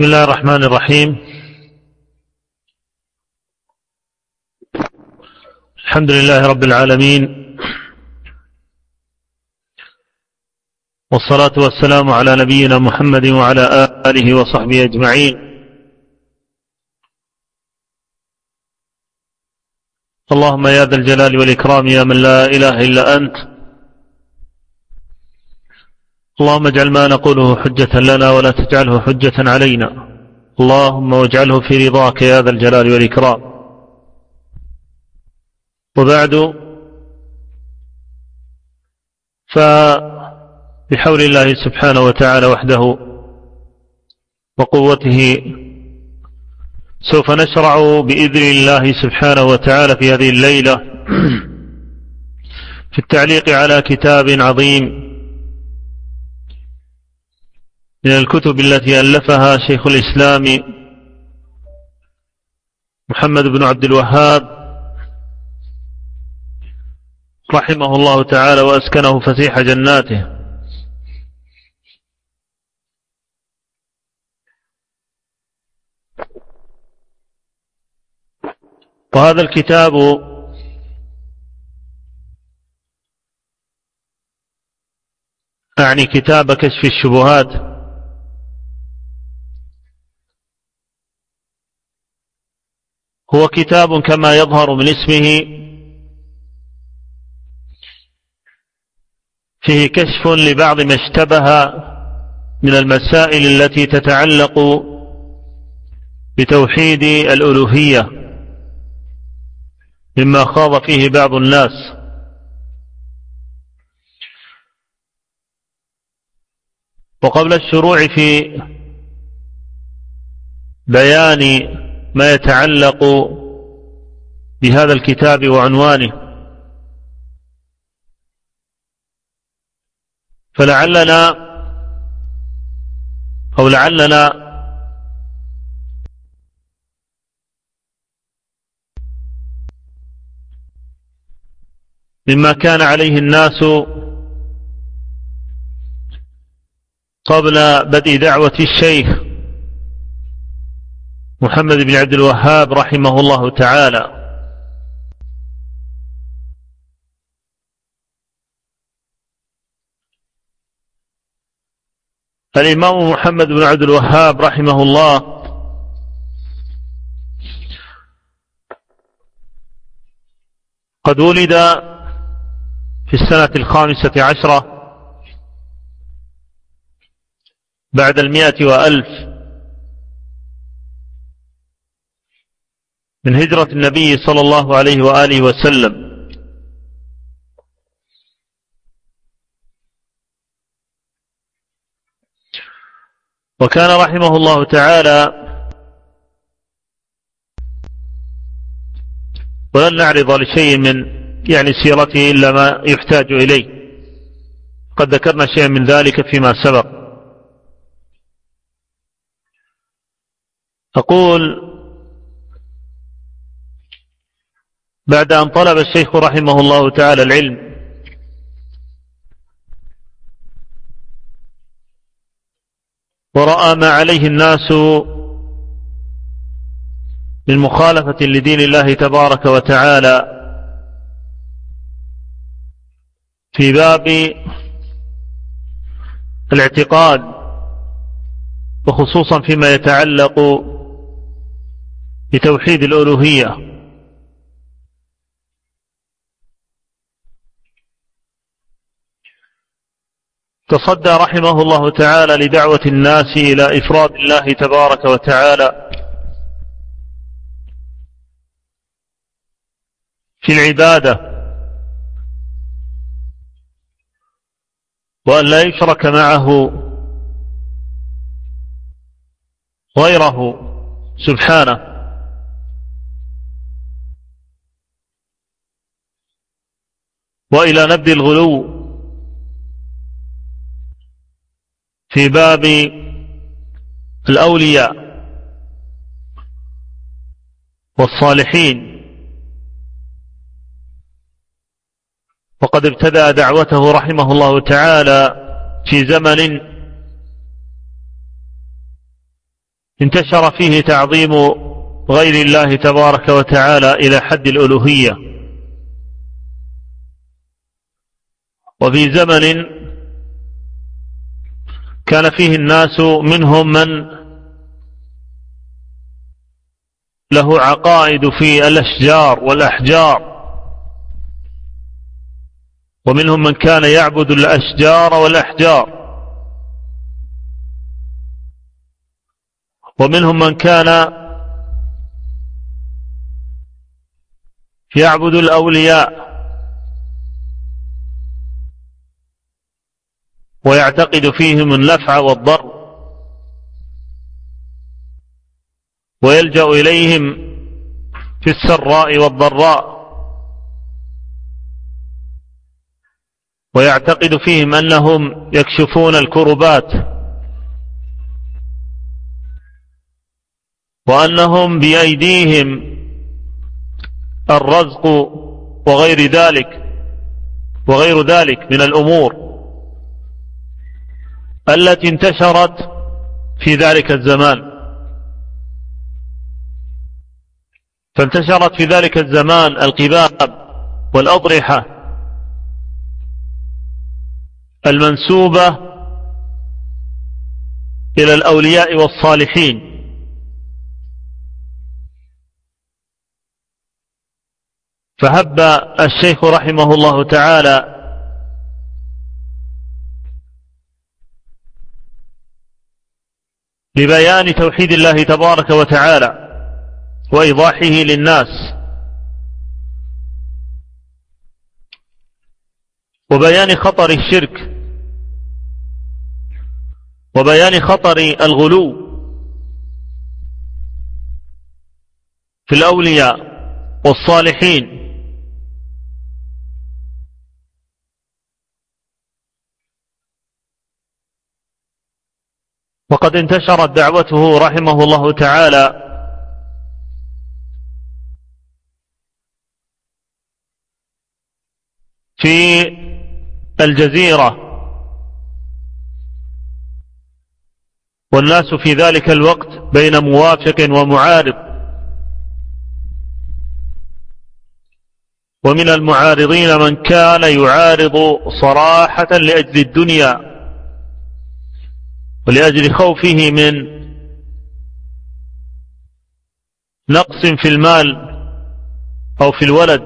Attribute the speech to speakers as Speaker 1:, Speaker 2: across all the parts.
Speaker 1: بسم الله الرحمن الرحيم. الحمد لله رب العالمين، والصلاة والسلام على نبينا محمد وعلى آله وصحبه أجمعين. اللهم يا ذا الجلال والإكرام يا من لا إله إلا أنت، اللهم اجعل ما نقوله حجة لنا ولا تجعله حجة علينا، اللهم واجعله في رضاك يا ذا الجلال والإكرام. وبعد، فبحول الله سبحانه وتعالى وحده وقوته سوف نشرع بإذن الله سبحانه وتعالى في هذه الليلة في التعليق على كتاب عظيم من الكتب التي ألفها شيخ الإسلام محمد بن عبد الوهاب رحمه الله تعالى وأسكنه فسيح جناته. وهذا الكتاب أعني كتاب كشف الشبهات، هو كتاب كما يظهر من اسمه فيه كشف لبعض ما اشتبه من المسائل التي تتعلق بتوحيد الألوهية مما خاض فيه بعض الناس. وقبل الشروع في بيان ما يتعلق بهذا الكتاب وعنوانه، فلعلنا مما كان عليه الناس قبل بدء دعوة الشيخ محمد بن عبد الوهاب رحمه الله تعالى. الإمام محمد بن عبد الوهاب رحمه الله قد ولد في السنة 15 بعد 100 من هجرة النبي صلى الله عليه وآله وسلم. وكان رحمه الله تعالى، ولن نعرض لشيء من سيرته إلا ما يحتاج إليه، قد ذكرنا شيئا من ذلك فيما سبق. أقول: بعد أن طلب الشيخ رحمه الله تعالى العلم ورأى ما عليه الناس من مخالفة لدين الله تبارك وتعالى في باب الاعتقاد، وخصوصا فيما يتعلق بتوحيد الألوهية، تصدى رحمه الله تعالى لدعوة الناس إلى إفراد الله تبارك وتعالى في العبادة، وأن لا يشرك معه غيره سبحانه. وإلى نبذ الغلو في باب الأولياء والصالحين. وقد ابتدأ دعوته رحمه الله تعالى في زمن انتشر فيه تعظيم غير الله تبارك وتعالى إلى حد الألوهية، وفي زمن كان فيه الناس منهم من له عقائد في الأشجار والأحجار، ومنهم من كان يعبد الأشجار والأحجار، ومنهم من كان يعبد الأولياء ويعتقد فيهم النفع والضر، ويلجأ إليهم في السراء والضراء، ويعتقد فيهم أنهم يكشفون الكربات، وأنهم بأيديهم الرزق وغير ذلك من الأمور التي انتشرت في ذلك الزمان. فانتشرت في ذلك الزمان القباب والأضرحة المنسوبة إلى الأولياء والصالحين، فهب الشيخ رحمه الله تعالى لبيان توحيد الله تبارك وتعالى وإيضاحه للناس، وبيان خطر الشرك، وبيان خطر الغلو في الأولياء والصالحين، وقد انتشرت دعوته رحمه الله تعالى في الجزيرة، والناس في ذلك الوقت بين موافق ومعارض، ومن المعارضين من كان يعارض صراحة لأجل الدنيا ولأجل خوفه من نقص في المال أو في الولد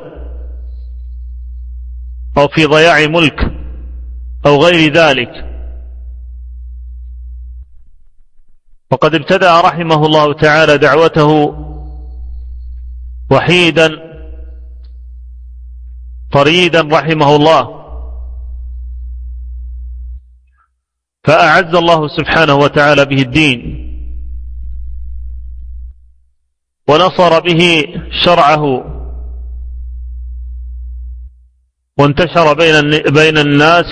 Speaker 1: أو في ضياع ملك أو غير ذلك. وقد ابتدأ رحمه الله تعالى دعوته وحيدا طريدا رحمه الله، فأعز الله سبحانه وتعالى به الدين، ونصر به شرعه، وانتشر بين الناس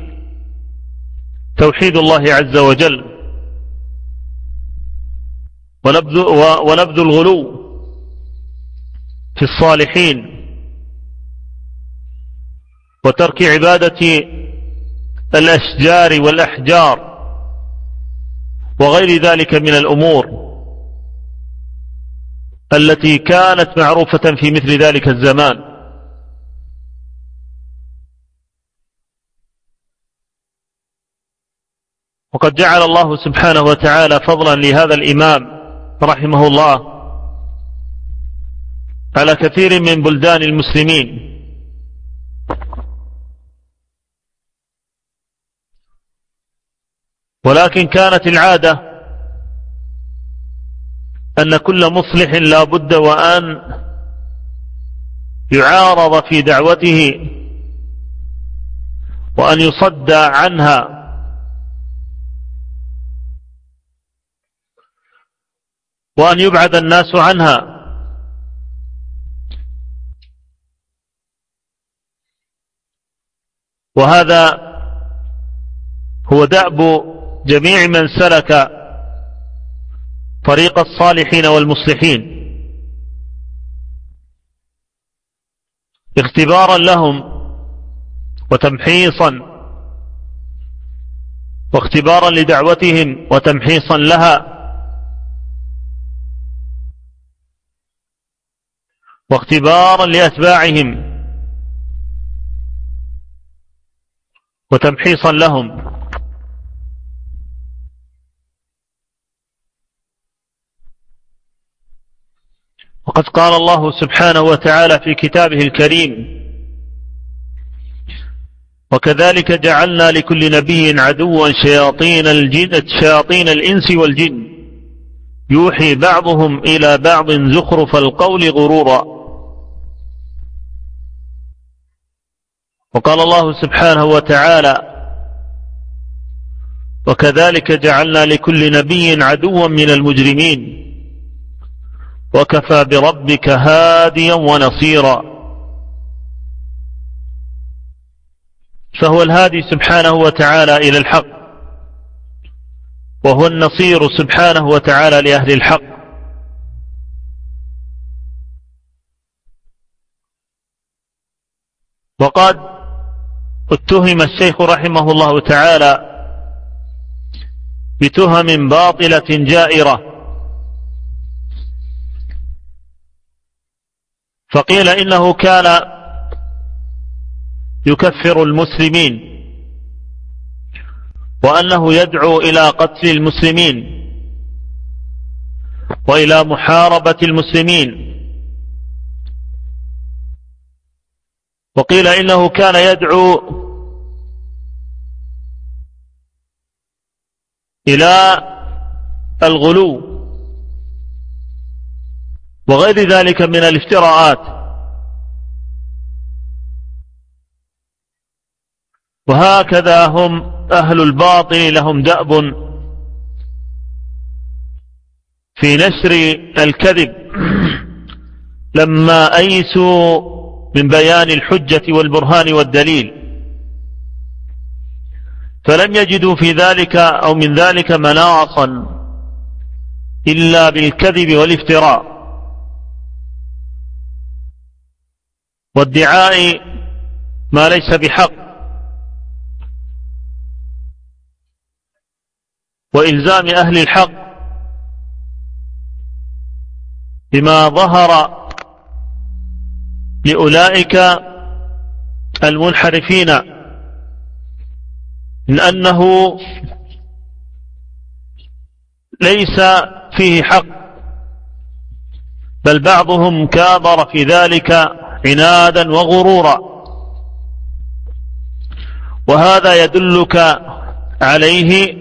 Speaker 1: توحيد الله عز وجل، ونبذ الغلو في الصالحين، وترك عبادة الأشجار والأحجار وغير ذلك من الأمور التي كانت معروفة في مثل ذلك الزمان. وقد جعل الله سبحانه وتعالى فضلا لهذا الإمام رحمه الله على كثير من بلدان المسلمين، ولكن كانت العادة أن كل مصلح لا بد وأن يعارض في دعوته وأن يصد عنها، وأن يبعد الناس عنها. وهذا هو دأب جميع من سلك طريق الصالحين والمصلحين، اختبارا لهم وتمحيصا، واختبارا لدعوتهم وتمحيصا لها، واختبارا لأتباعهم وتمحيصا لهم. وقد قال الله سبحانه وتعالى في كتابه الكريم: وكذلك جعلنا لكل نبي عدوا شياطين الإنس والجن يوحي بعضهم إلى بعض زخرف القول غرورا. وقال الله سبحانه وتعالى: وكذلك جعلنا لكل نبي عدوا من المجرمين وكفى بربك هاديا ونصيرا. فهو الهادي سبحانه وتعالى إلى الحق، وهو النصير سبحانه وتعالى لأهل الحق. وقد اتهم الشيخ رحمه الله تعالى بتهم باطلة جائرة، فقيل إنه كان يكفر المسلمين، وأنه يدعو إلى قتل المسلمين وإلى محاربة المسلمين، وقيل إنه كان يدعو إلى الغلو وغير ذلك من الافتراءات. وهكذا هم أهل الباطل، لهم دأب في نشر الكذب لما أيسوا من بيان الحجة والبرهان والدليل، فلم يجدوا في ذلك أو من ذلك مناصا إلا بالكذب والافتراء وادعاء ما ليس بحق، وإلزام أهل الحق بما ظهر لأولئك المنحرفين من أنه ليس فيه حق، بل بعضهم كابر في ذلك عنادا وغرورا. وهذا يدلك عليه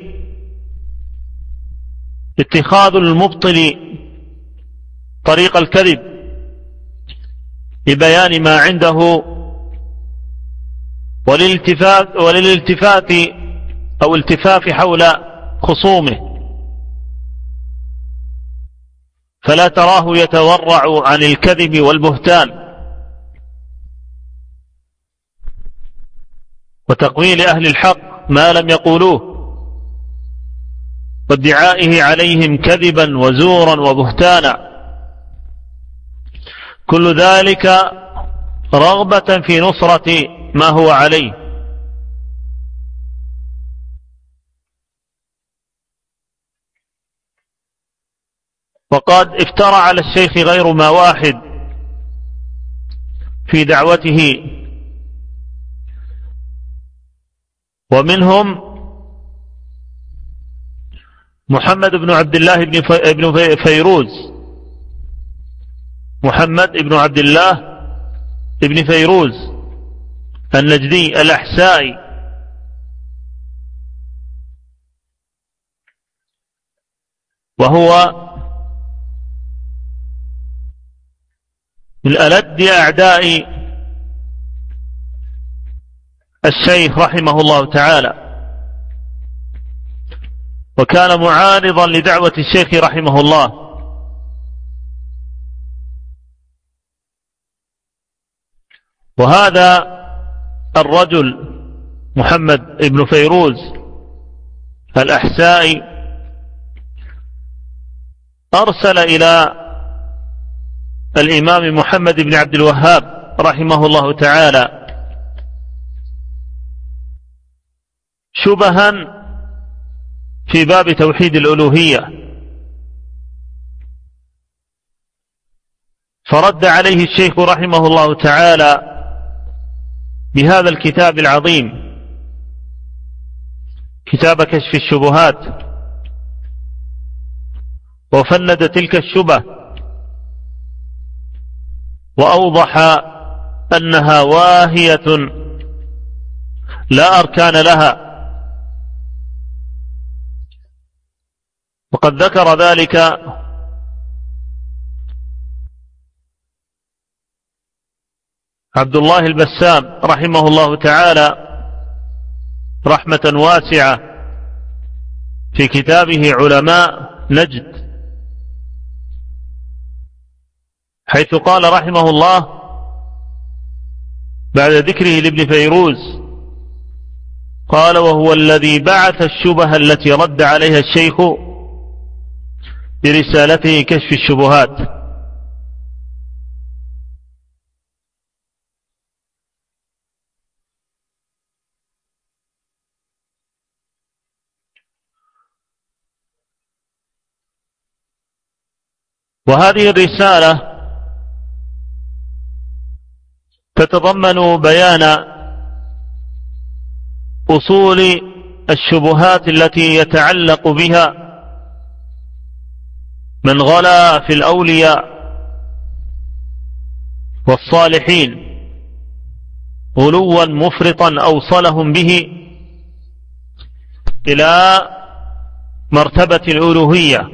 Speaker 1: اتخاذ المبطل طريق الكذب لبيان ما عنده وللالتفات أو التفاف حول خصومه، فلا تراه يتورع عن الكذب والبهتان وتقويل أهل الحق ما لم يقولوه وادعائه عليهم كذبا وزورا وبهتانا، كل ذلك رغبة في نصرة ما هو عليه. وقد افترى على الشيخ غير ما واحد في دعوته، ومنهم محمد بن عبد الله بن فيروز، محمد بن عبد الله بن فيروز النجدي الأحسائي، وهو من ألد أعداء الشيخ رحمه الله تعالى، وكان معارضا لدعوة الشيخ رحمه الله. وهذا الرجل محمد بن فيروز الأحسائي أرسل إلى الإمام محمد بن عبد الوهاب رحمه الله تعالى شبها في باب توحيد الألوهية، فرد عليه الشيخ رحمه الله تعالى بهذا الكتاب العظيم، كتاب كشف الشبهات، وفند تلك الشبه وأوضح أنها واهية لا أركان لها. وقد ذكر ذلك عبد الله البسام رحمه الله تعالى رحمة واسعة في كتابه علماء نجد، حيث قال رحمه الله بعد ذكره لابن فيروز، قال: وهو الذي بعث الشبه التي رد عليها الشيخ برسالته كشف الشبهات. وهذه الرسالة تتضمن بيان أصول الشبهات التي يتعلق بها من غلا في الأولياء والصالحين غلوا مفرطا أوصلهم به إلى مرتبة الألوهية،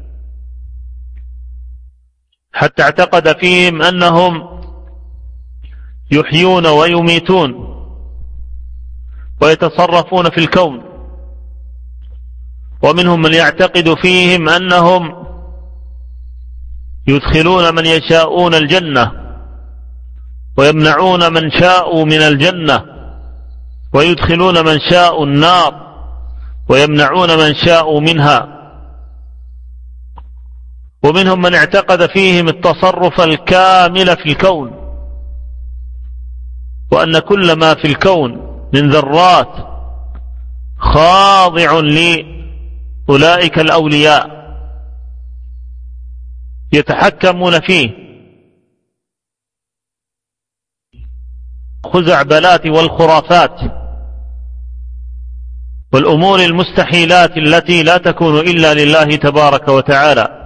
Speaker 1: حتى اعتقد فيهم أنهم يحيون ويميتون ويتصرفون في الكون. ومنهم من يعتقد فيهم أنهم يدخلون من يشاءون الجنة ويمنعون من شاءوا من الجنة، ويدخلون من شاءوا النار ويمنعون من شاءوا منها. ومنهم من اعتقد فيهم التصرف الكامل في الكون، وأن كل ما في الكون من ذرات خاضع لأولئك الأولياء يتحكمون فيه، خزعبلات والخرافات والأمور المستحيلات التي لا تكون إلا لله تبارك وتعالى.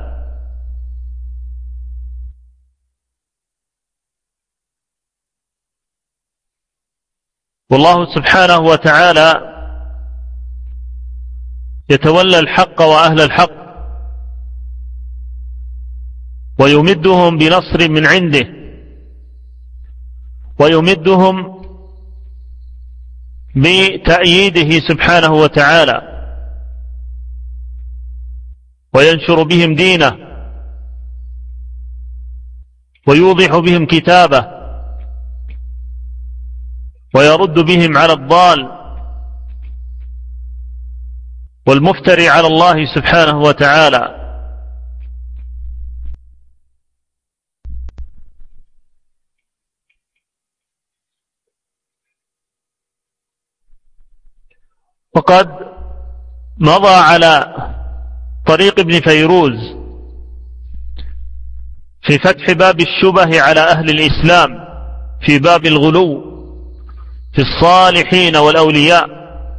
Speaker 1: والله سبحانه وتعالى يتولى الحق وأهل الحق ويمدهم بنصر من عنده، ويمدهم بتأييده سبحانه وتعالى، وينشر بهم دينه، ويوضح بهم كتابه، ويرد بهم على الضال والمفتري على الله سبحانه وتعالى. وقد مضى على طريق ابن فيروز في فتح باب الشبه على أهل الإسلام في باب الغلو في الصالحين والأولياء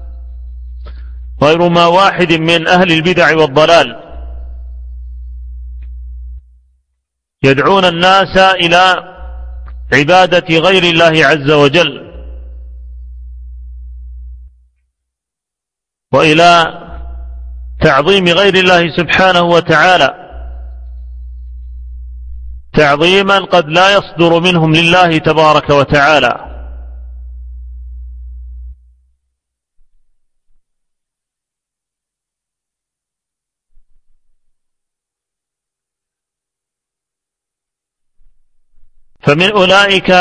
Speaker 1: غير ما واحد من أهل البدع والضلال يدعون الناس إلى عبادة غير الله عز وجل، وإلى تعظيم غير الله سبحانه وتعالى تعظيما قد لا يصدر منهم لله تبارك وتعالى. فمن أولئك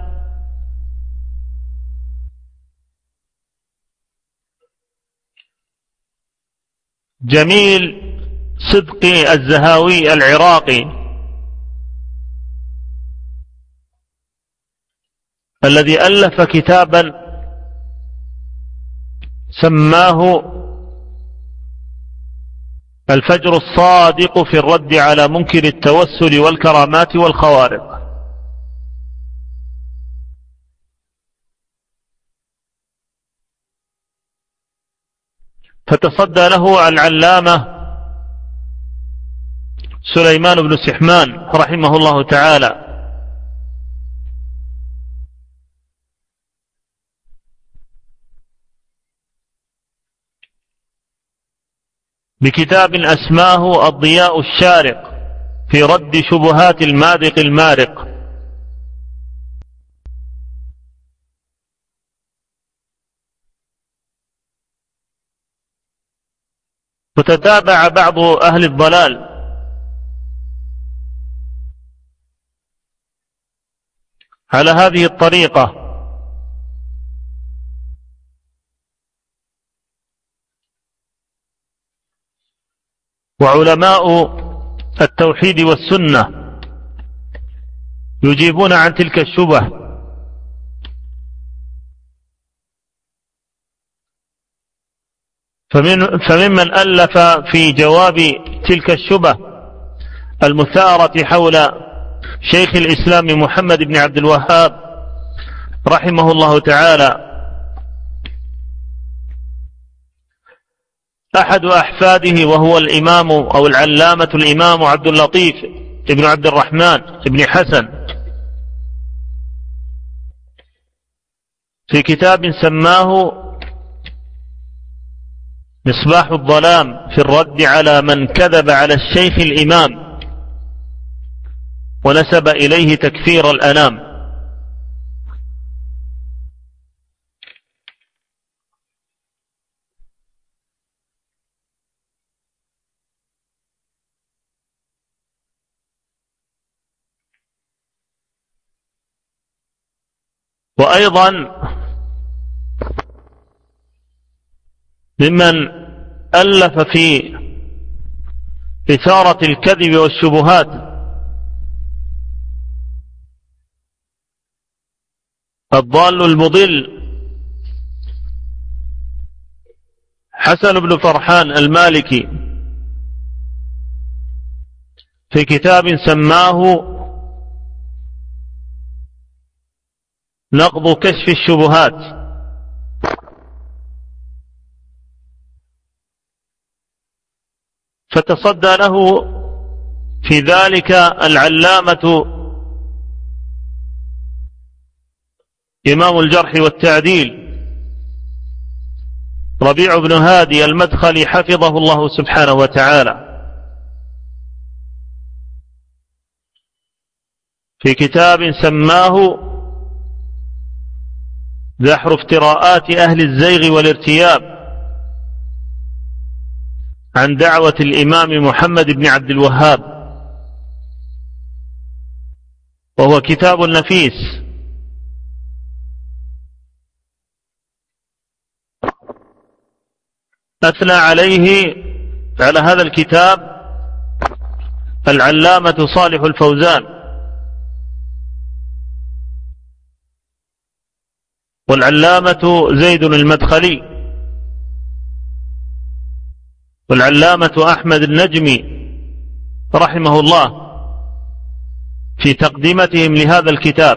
Speaker 1: جميل صدقي الزهاوي العراقي الذي ألف كتابا سماه الفجر الصادق في الرد على منكر التوسل والكرامات والخوارق. فتصدى له العلامة سليمان بن سحمان رحمه الله تعالى بكتاب أسماه الضياء الشارق في رد شبهات المارق المارق. وتتابع بعض أهل الضلال على هذه الطريقة، وعلماء التوحيد والسنة يجيبون عن تلك الشبه، فممن ألف في جواب تلك الشبه المثارة حول شيخ الإسلام محمد بن عبد الوهاب رحمه الله تعالى أحد أحفاده، وهو الإمام أو العلامة الإمام عبد اللطيف ابن عبد الرحمن ابن حسن، في كتاب سماه مصباح الظلام في الرد على من كذب على الشيخ الإمام ونسب إليه تكفير الأنام. وأيضا ممن ألف في إثارة الكذب والشبهات الضال المضل حسن بن فرحان المالكي في كتاب سماه نقض كشف الشبهات. فتصدى له في ذلك العلامة إمام الجرح والتعديل ربيع بن هادي المدخلي حفظه الله سبحانه وتعالى في كتاب سماه دحر افتراءات أهل الزيغ والارتياب عن دعوة الإمام محمد بن عبد الوهاب، وهو كتاب نفيس. أثنى عليه على هذا الكتاب العلامة صالح الفوزان والعلامة زيد المدخلي والعلامة أحمد النجمي رحمه الله في تقدمتهم لهذا الكتاب.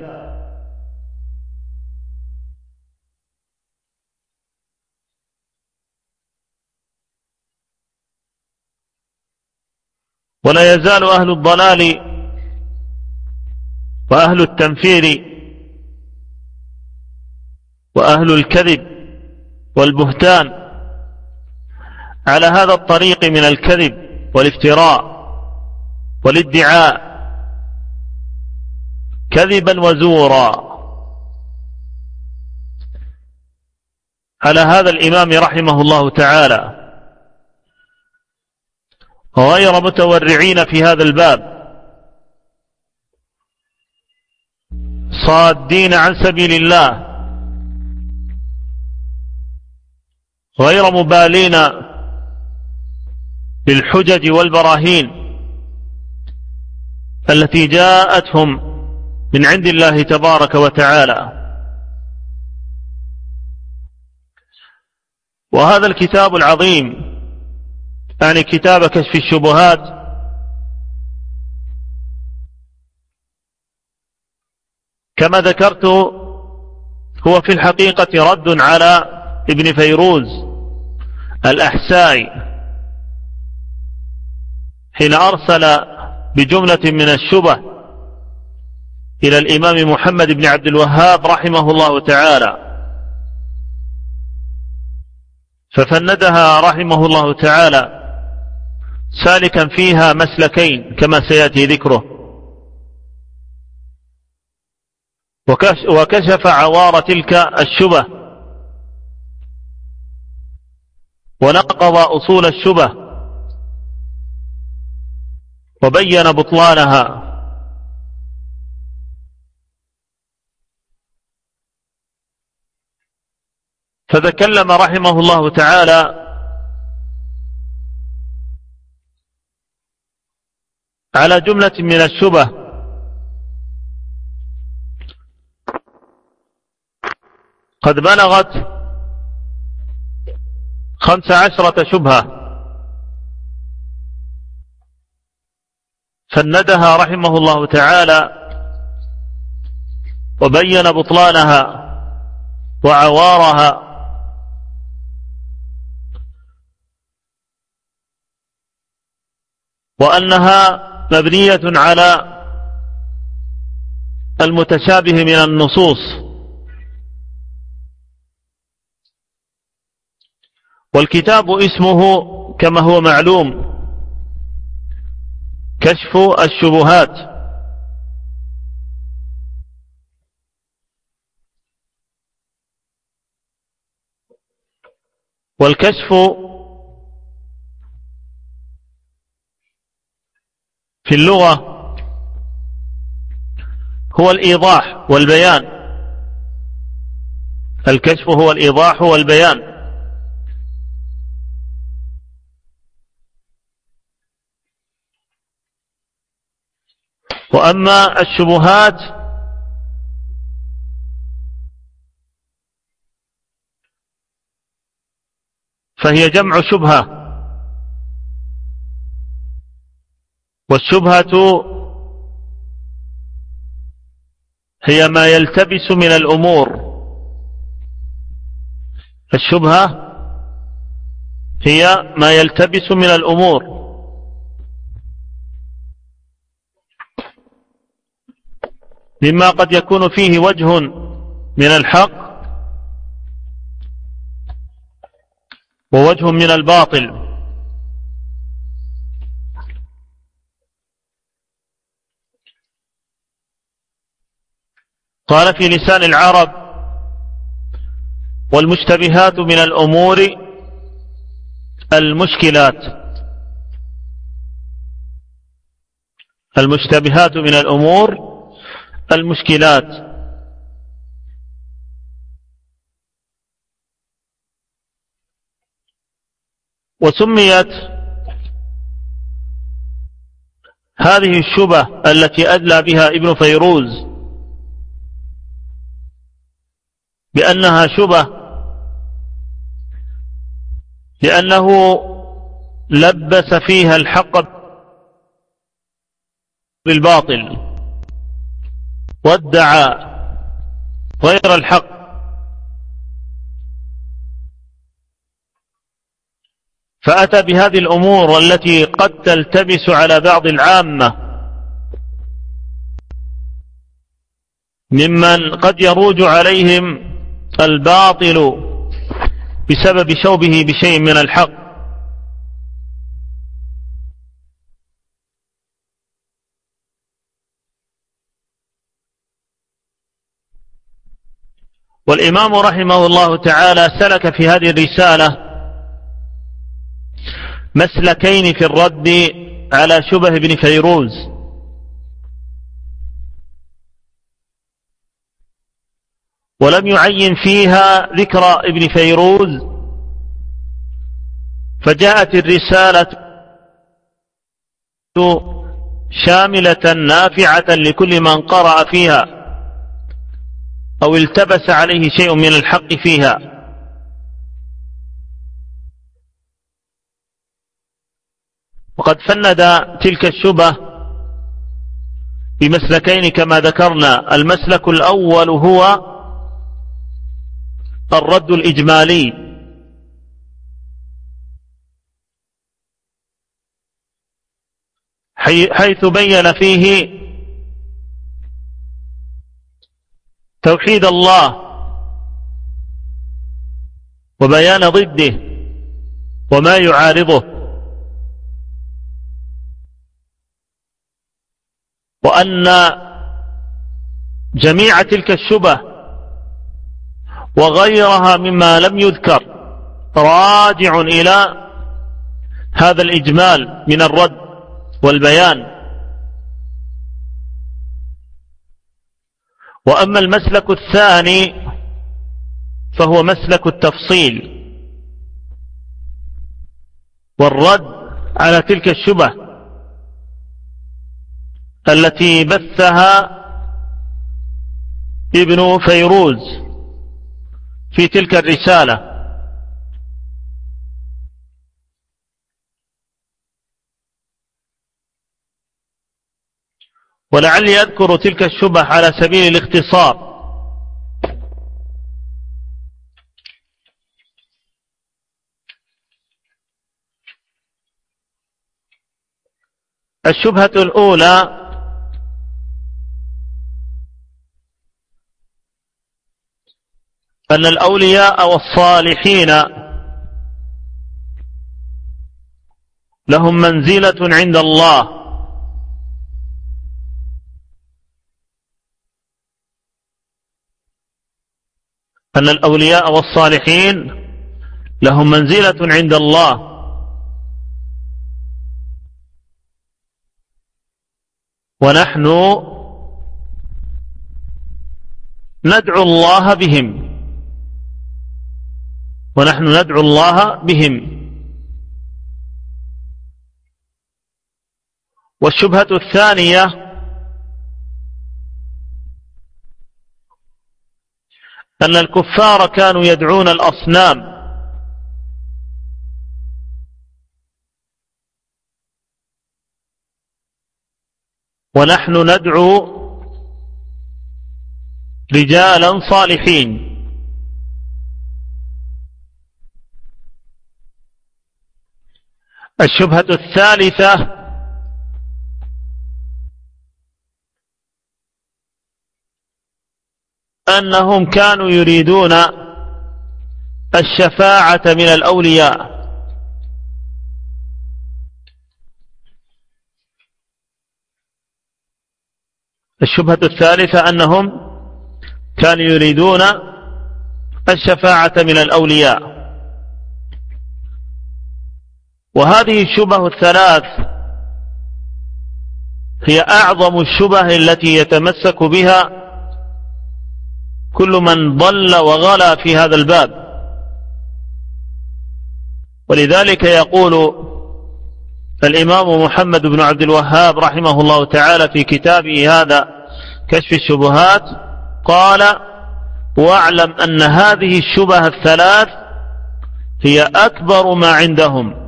Speaker 1: ولا يزال أهل الضلال وأهل التنفير وأهل الكذب والبهتان على هذا الطريق من الكذب والافتراء والادعاء كذبا وزورا على هذا الإمام رحمه الله تعالى، غير متورعين في هذا الباب، صادين عن سبيل الله، غير مبالين بالحجج والبراهين التي جاءتهم من عند الله تبارك وتعالى. وهذا الكتاب العظيم يعني كتاب كشف الشبهات، كما ذكرت هو في الحقيقة رد على ابن فيروز الأحسائي حين أرسل بجملة من الشبه إلى الإمام محمد بن عبد الوهاب رحمه الله تعالى، ففندها رحمه الله تعالى سالكا فيها مسلكين كما سيأتي ذكره، وكشف عوار تلك الشبه ونقض أصول الشبه وبين بطلانها. فتكلم رحمه الله تعالى على جملة من الشبه قد بلغت 15 شبهة، فندها رحمه الله تعالى وبين بطلانها وعوارها، وأنها مبنية على المتشابه من النصوص. والكتاب اسمه كما هو معلوم كشف الشبهات، والكشف في اللغة هو الإيضاح والبيان، الكشف هو الإيضاح والبيان. وأما الشبهات فهي جمع شبهة، والشبهة هي ما يلتبس من الأمور، الشبهة هي ما يلتبس من الأمور، مما قد يكون فيه وجه من الحق ووجه من الباطل. قال في لسان العرب: والمشتبهات من الأمور المشكلات. المشتبهات من الأمور المشكلات. وسميت هذه الشبه التي أدلى بها ابن فيروز بأنها شبه لأنه لبس فيها الحق بالباطل وادعى غير الحق، فأتى بهذه الأمور التي قد تلتبس على بعض العامة ممن قد يروج عليهم الباطل بسبب شوبه بشيء من الحق. والإمام رحمه الله تعالى سلك في هذه الرسالة مسلكين في الرد على شبه ابن فيروز. ولم يعين فيها ذكر ابن فيروز، فجاءت الرسالة شاملة نافعة لكل من قرأ فيها أو التبس عليه شيء من الحق فيها. وقد فند تلك الشبهة بمسلكين كما ذكرنا. المسلك الأول هو الرد الإجمالي، حيث بين فيه توحيد الله وبيان ضده وما يعارضه، وأن جميع تلك الشبه وغيرها مما لم يذكر راجع إلى هذا الإجمال من الرد والبيان. وأما المسلك الثاني فهو مسلك التفصيل والرد على تلك الشبه التي بثها ابن فيروز في تلك الرسالة. ولعلي أذكر تلك الشبه على سبيل الاختصار. الشبهة الأولى أن الأولياء والصالحين لهم منزلة عند الله، أن الأولياء والصالحين لهم منزلة عند الله، ونحن ندعو الله بهم، ونحن ندعو الله بهم. والشبهة الثانية أن الكفار كانوا يدعون الأصنام، ونحن ندعو رجالا صالحين. الشبهة الثالثة أنهم كانوا يريدون الشفاعة من الأولياء، الشبهة الثالثة أنهم كانوا يريدون الشفاعة من الأولياء. وهذه الشبه الثلاث هي أعظم الشبه التي يتمسك بها كل من ضل وغلا في هذا الباب. ولذلك يقول الإمام محمد بن عبد الوهاب رحمه الله تعالى في كتابه هذا كشف الشبهات، قال: واعلم أن هذه الشبه الثلاث هي أكبر ما عندهم.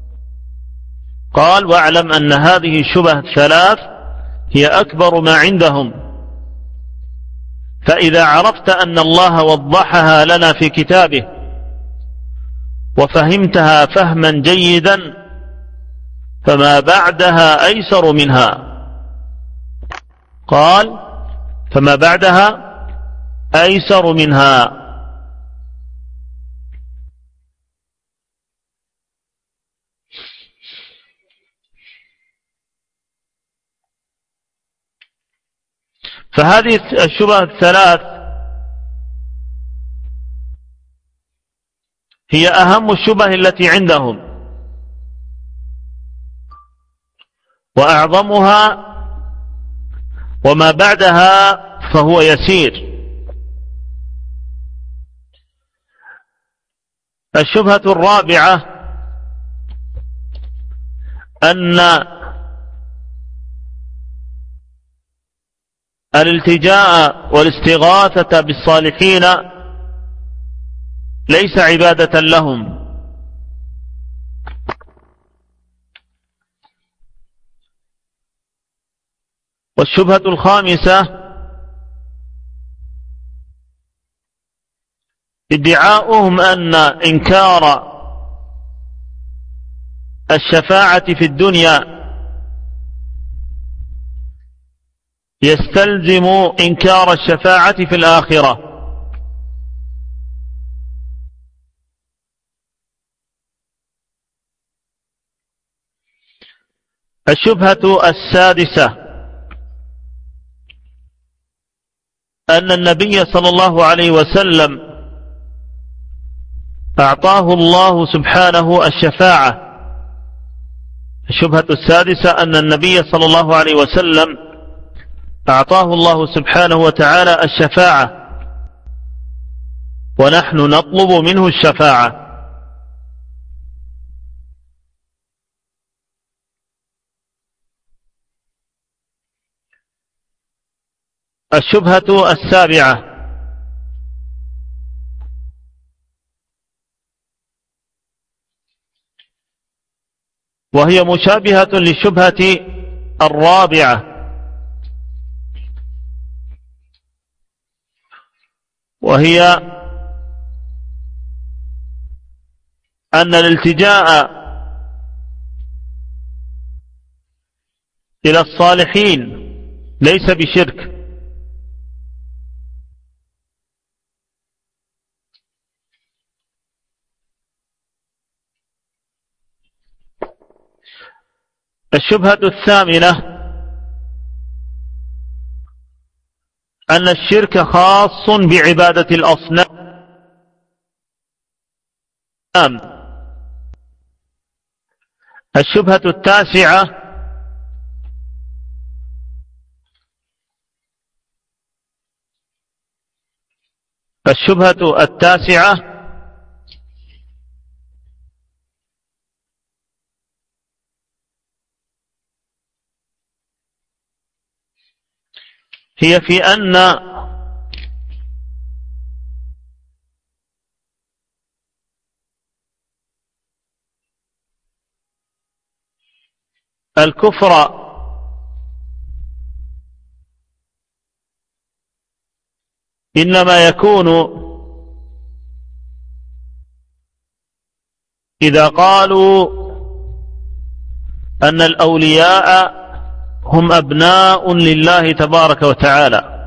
Speaker 1: قال: واعلم أن هذه الشبه الثلاث هي أكبر ما عندهم. فإذا عرفت أن الله وضحها لنا في كتابه وفهمتها فهما جيدا فما بعدها أيسر منها. قال: فما بعدها أيسر منها. فهذه الشبهة الثلاث هي أهم الشبه التي عندهم وأعظمها، وما بعدها فهو يسير. الشبهة الرابعة أن الالتجاء والاستغاثة بالصالحين ليس عبادة لهم، والشبهة الخامسة ادعاؤهم أن إنكار الشفاعة في الدنيا يستلزم إنكار الشفاعة في الآخرة. الشبهة السادسة أن النبي صلى الله عليه وسلم أعطاه الله سبحانه الشفاعة. الشبهة السادسة أن النبي صلى الله عليه وسلم أعطاه الله سبحانه وتعالى الشفاعة ونحن نطلب منه الشفاعة. الشبهة السابعة وهي مشابهة للشبهة الرابعة، وهي أن الالتجاء إلى الصالحين ليس بشرك. الشبهة الثامنة أن الشرك خاص بعبادة الأصنام. الشبهة التاسعة هي في أن الكفر إنما يكون إذا قالوا أن الأولياء هم أبناء لله تبارك وتعالى.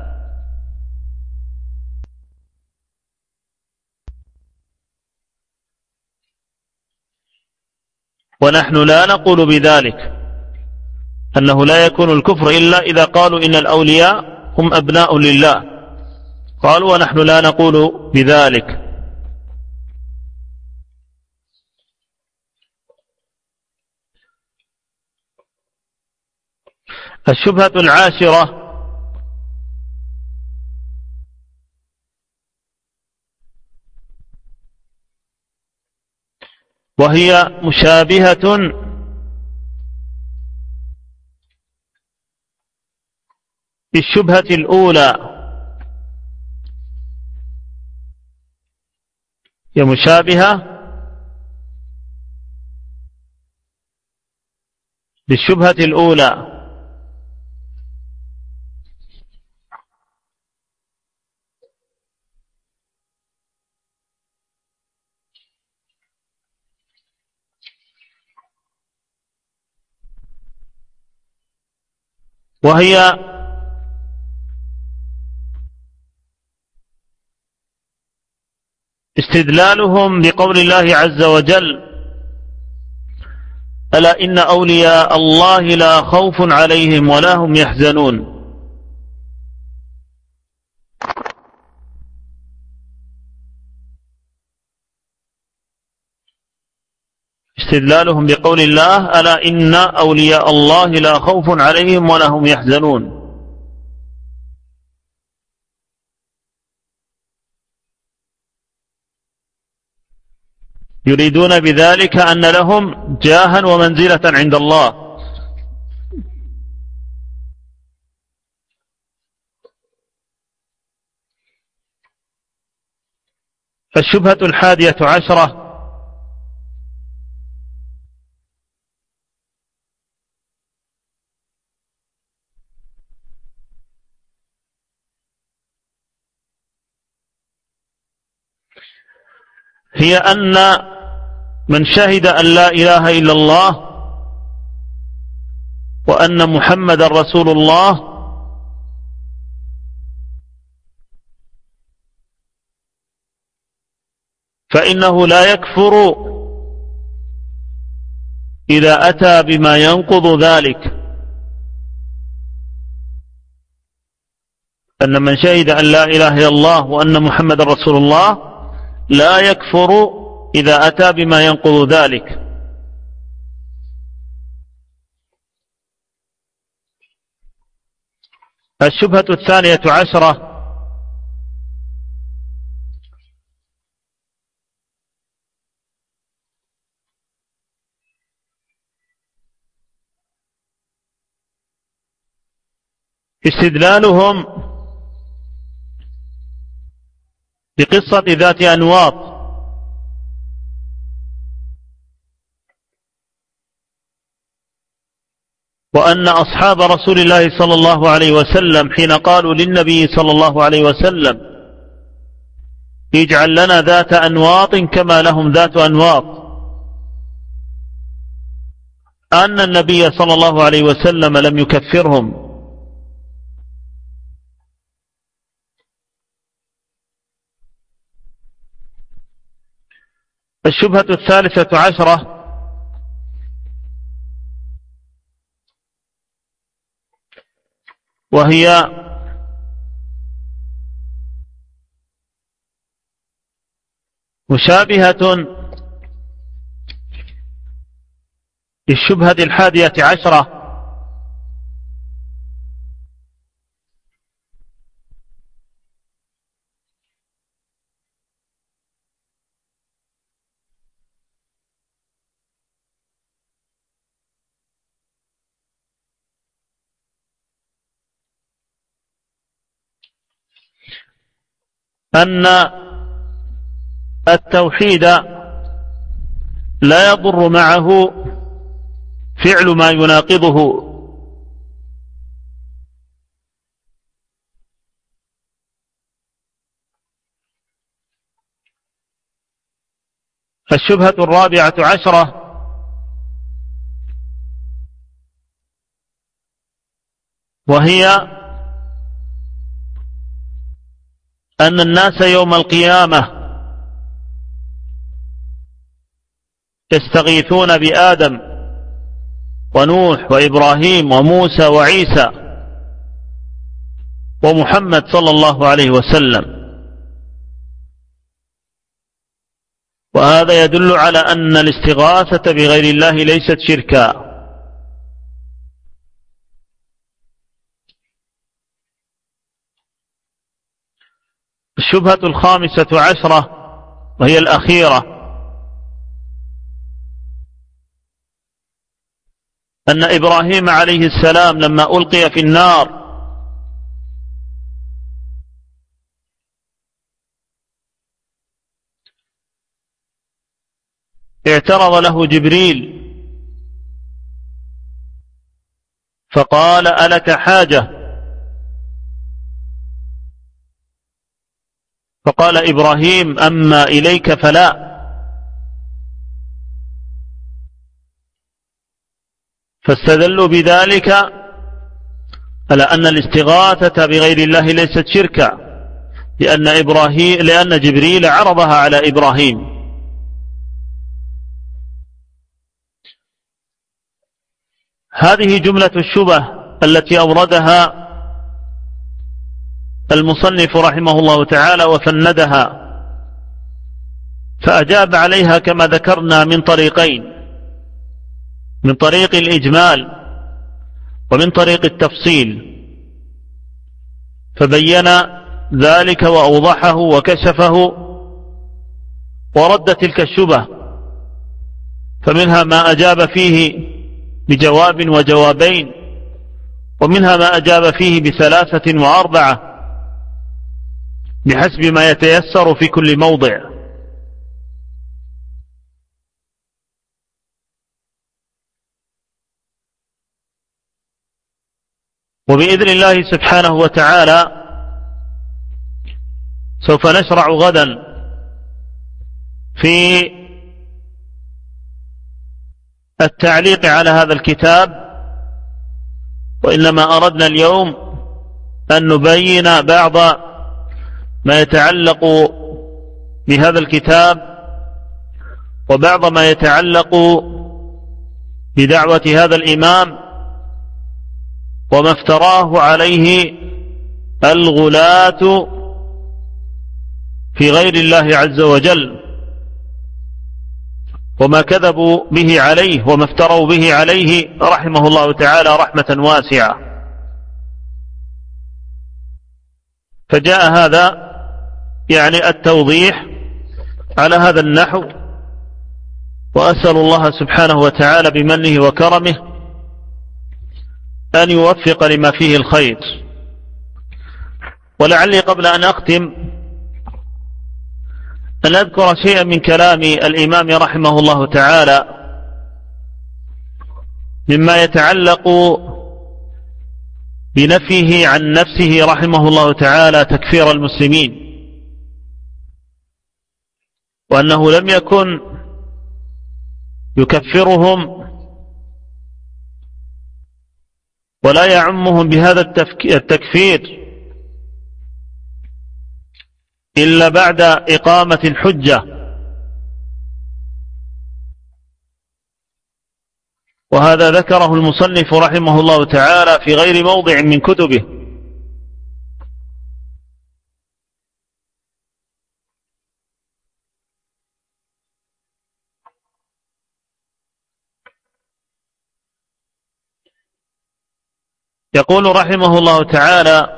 Speaker 1: ونحن لا نقول بذلك، أنه لا يكون الكفر إلا إذا قالوا إن الأولياء هم أبناء لله. قالوا ونحن لا نقول بذلك. الشبهة العاشرة وهي مشابهة بالشبهة الأولى، هي مشابهة بالشبهة الأولى. وهي استدلالهم بقول الله عز وجل: ألا إن أولياء الله لا خوف عليهم ولا هم يحزنون. استدلالهم بقول الله: ألا إن أولياء الله لا خوف عليهم ولا هم يحزنون. يريدون بذلك أن لهم جاها ومنزلة عند الله. فالشبهة 11 هي أن من شهد أن لا إله إلا الله وأن محمدا رسول الله فإنه لا يكفر إذا أتى بما ينقض ذلك. أن من شهد أن لا إله إلا الله وأن محمدا رسول الله لا يكفر إذا أتى بما ينقض ذلك. الشبهة 12 استدلالهم بقصة ذات أنواط، وأن أصحاب رسول الله صلى الله عليه وسلم حين قالوا للنبي صلى الله عليه وسلم اجعل لنا ذات أنواط كما لهم ذات أنواط، أن النبي صلى الله عليه وسلم لم يكفرهم. الشبهة 13 وهي مشابهة للشبهة 11 أن التوحيد لا يضر معه فعل ما يناقضه. الشبهة 14 وهي أن الناس يوم القيامة يستغيثون بآدم ونوح وإبراهيم وموسى وعيسى ومحمد صلى الله عليه وسلم، وهذا يدل على أن الاستغاثة بغير الله ليست شركا. الشبهة 15 وهي الأخيرة أن إبراهيم عليه السلام لما ألقي في النار اعترض له جبريل فقال ألك حاجة؟ فقال إبراهيم أما إليك فلا. فاستدلوا بذلك على أن الاستغاثة بغير الله ليست شركا، لأن جبريل عرضها على إبراهيم. هذه جملة الشبه التي أوردها المصنف رحمه الله تعالى وفندها، فأجاب عليها كما ذكرنا من طريقين: من طريق الإجمال ومن طريق التفصيل، فبين ذلك وأوضحه وكشفه ورد تلك الشبه، فمنها ما أجاب فيه بجواب وجوابين، ومنها ما أجاب فيه ب3 و4 بحسب ما يتيسر في كل موضع. وبإذن الله سبحانه وتعالى سوف نشرع غدا في التعليق على هذا الكتاب، وإنما أردنا اليوم أن نبين بعض ما يتعلق بهذا الكتاب وبعض ما يتعلق بدعوة هذا الإمام وما افتراه عليه الغلاة في غير الله عز وجل، وما كذبوا به عليه وما افتروا به عليه رحمه الله تعالى رحمة واسعة. فجاء هذا يعني التوضيح على هذا النحو، وأسأل الله سبحانه وتعالى بمنه وكرمه أن يوفق لما فيه الخير. ولعلي قبل أن أختم أن أذكر شيئا من كلام الإمام رحمه الله تعالى مما يتعلق بنفيه عن نفسه رحمه الله تعالى تكفير المسلمين، وأنه لم يكن يكفرهم ولا يعمهم بهذا التكفير إلا بعد إقامة الحجة، وهذا ذكره المصنف رحمه الله تعالى في غير موضع من كتبه. يقول رحمه الله تعالى: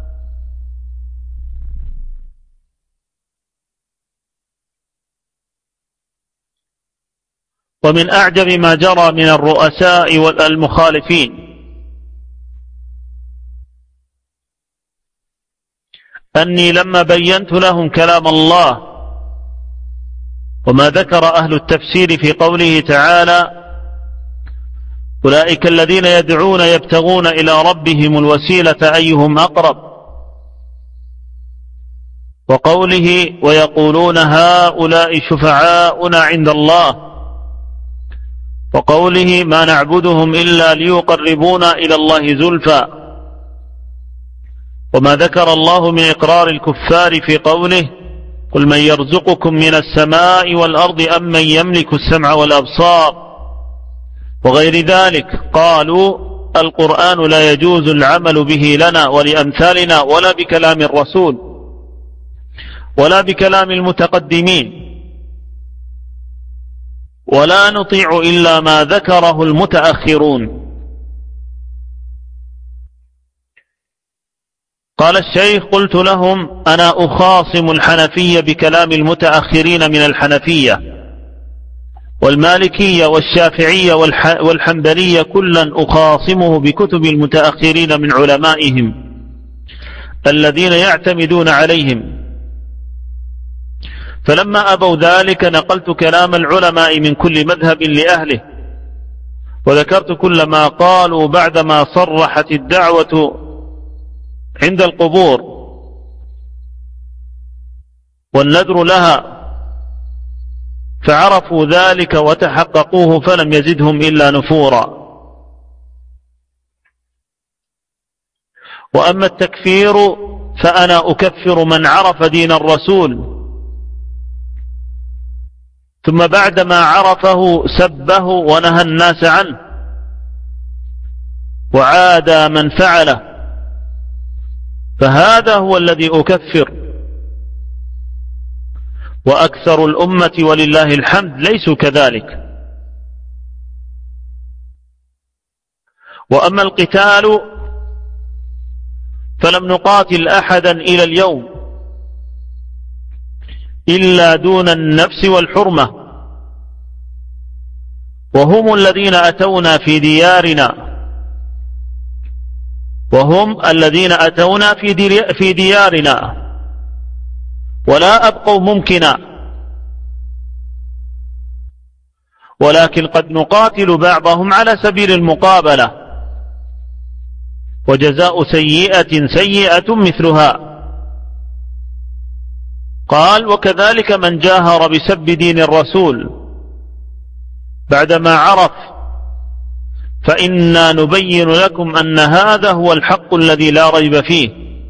Speaker 1: ومن أعجب ما جرى من الرؤساء والمخالفين أني لما بينت لهم كلام الله وما ذكر أهل التفسير في قوله تعالى: أولئك الذين يدعون يبتغون إلى ربهم الوسيلة أيهم أقرب، وقوله: ويقولون هؤلاء شفعاؤنا عند الله، وقوله: ما نعبدهم إلا ليقربونا إلى الله زلفى، وما ذكر الله من إقرار الكفار في قوله: قل من يرزقكم من السماء والأرض أم من يملك السمع والأبصار، وغير ذلك. قالوا: القرآن لا يجوز العمل به لنا ولأمثالنا ولا بكلام الرسول ولا بكلام المتقدمين، ولا نطيع إلا ما ذكره المتأخرون. قال الشيخ: قلت لهم: أنا أخاصم الحنفية بكلام المتأخرين من الحنفية والمالكية والشافعية والحنبلية، كلا أخاصمه بكتب المتأخرين من علمائهم الذين يعتمدون عليهم، فلما أبوا ذلك نقلت كلام العلماء من كل مذهب لأهله، وذكرت كل ما قالوا بعدما صرحت الدعوة عند القبور والنذر لها، فعرفوا ذلك وتحققوه فلم يزدهم إلا نفورا. وأما التكفير فأنا أكفر من عرف دين الرسول ثم بعدما عرفه سبه ونهى الناس عنه وعادى من فعله، فهذا هو الذي أكفر. وأكثر الأمة ولله الحمد ليسوا كذلك. وأما القتال فلم نقاتل أحدا إلى اليوم إلا دون النفس والحرمة، وهم الذين أتونا في ديارنا في ديارنا ولا أبقوا ممكنا، ولكن قد نقاتل بعضهم على سبيل المقابلة، وجزاء سيئة سيئة مثلها. قال: وكذلك من جاهر بسب دين الرسول بعدما عرف، فإنا نبين لكم أن هذا هو الحق الذي لا ريب فيه،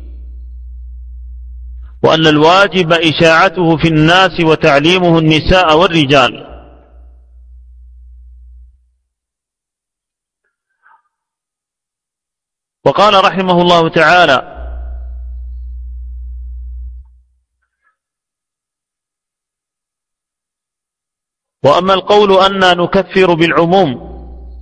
Speaker 1: وأن الواجب إشاعته في الناس وتعليمه النساء والرجال. وقال رحمه الله تعالى: وأما القول أننا نكفر بالعموم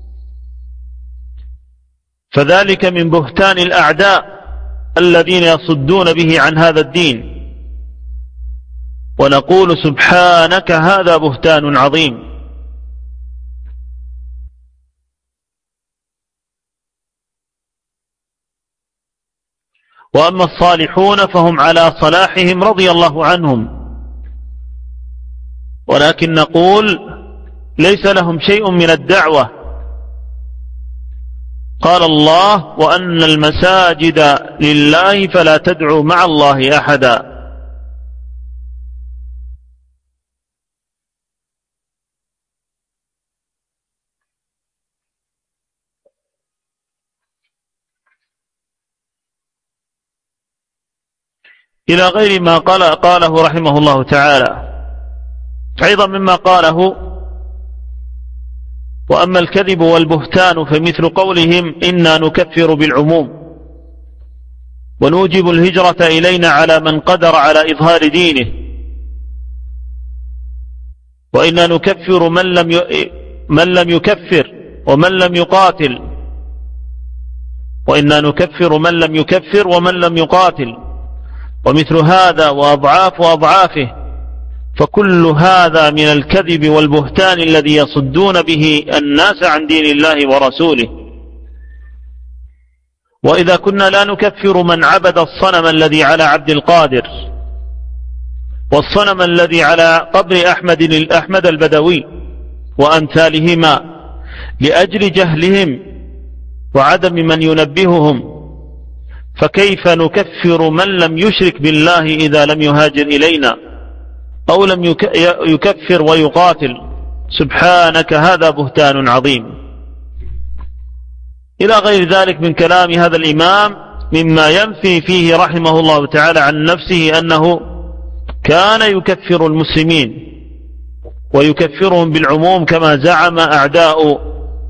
Speaker 1: فذلك من بهتان الأعداء الذين يصدون به عن هذا الدين، ونقول سبحانك هذا بهتان عظيم. وأما الصالحون فهم على صلاحهم رضي الله عنهم، ولكن نقول ليس لهم شيء من الدعوة. قال الله: وأن المساجد لله فلا تدعوا مع الله أحدا. إلى غير ما قاله رحمه الله تعالى. أيضا مما قاله: وأما الكذب والبهتان فمثل قولهم إنا نكفر بالعموم ونوجب الهجرة إلينا على من قدر على إظهار دينه، وإنا نكفر من لم يكفر ومن لم يقاتل، وإنا نكفر من لم يكفر ومن لم يقاتل، ومثل هذا وأضعاف أضعافه، فكل هذا من الكذب والبهتان الذي يصدون به الناس عن دين الله ورسوله. وإذا كنا لا نكفر من عبد الصنم الذي على عبد القادر والصنم الذي على قبر أحمد البدوي وأمثالهما لأجل جهلهم وعدم من ينبههم، فكيف نكفر من لم يشرك بالله إذا لم يهاجر إلينا أو لم يكفر ويقاتل؟ سبحانك هذا بهتان عظيم. إلى غير ذلك من كلام هذا الإمام مما ينفي فيه رحمه الله تعالى عن نفسه أنه كان يكفر المسلمين ويكفرهم بالعموم كما زعم أعداء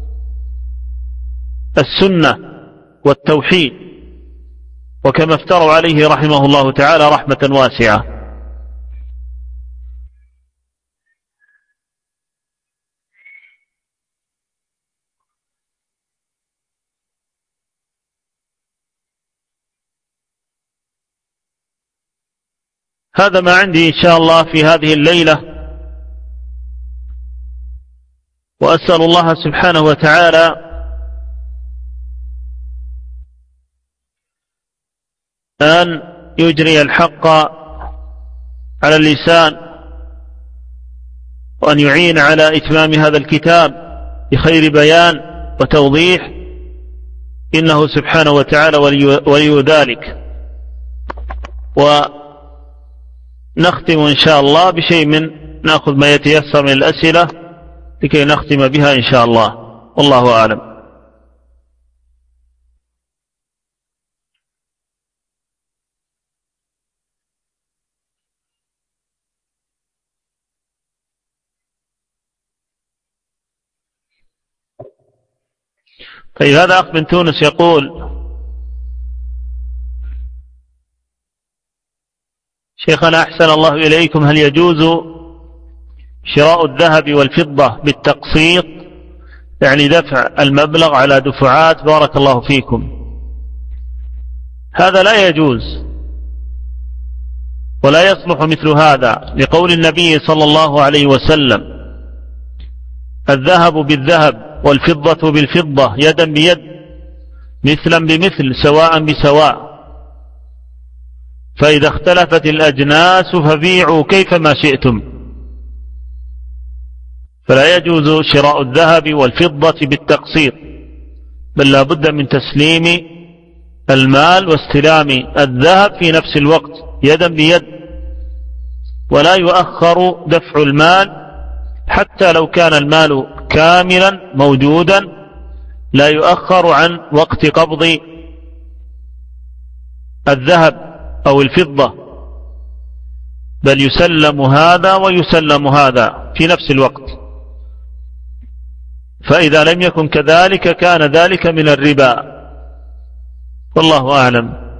Speaker 1: السنة والتوحيد، وكما افتروا عليه رحمه الله تعالى رحمة واسعة. هذا ما عندي إن شاء الله في هذه الليلة، وأسأل الله سبحانه وتعالى أن يجري الحق على اللسان، وأن يعين على إتمام هذا الكتاب بخير بيان وتوضيح، إنه سبحانه وتعالى ولي ذلك. ونختم إن شاء الله بشيء نأخذ ما يتيسر من الأسئلة لكي نختم بها إن شاء الله، والله أعلم. طيب، هذا أخ من تونس يقول: شيخنا أحسن الله إليكم، هل يجوز شراء الذهب والفضة بالتقسيط، يعني دفع المبلغ على دفعات؟ بارك الله فيكم. هذا لا يجوز ولا يصلح مثل هذا، لقول النبي صلى الله عليه وسلم: الذهب بالذهب والفضة بالفضة يدا بيد مثلا بمثل سواء بسواء، فإذا اختلفت الأجناس فبيعوا كيفما شئتم. فلا يجوز شراء الذهب والفضة بالتقسيط، بل لا بد من تسليم المال واستلام الذهب في نفس الوقت يدا بيد، ولا يؤخر دفع المال حتى لو كان المال كاملا موجودا، لا يؤخر عن وقت قبض الذهب أو الفضة، بل يسلم هذا ويسلم هذا في نفس الوقت. فإذا لم يكن كذلك كان ذلك من الربا، والله أعلم.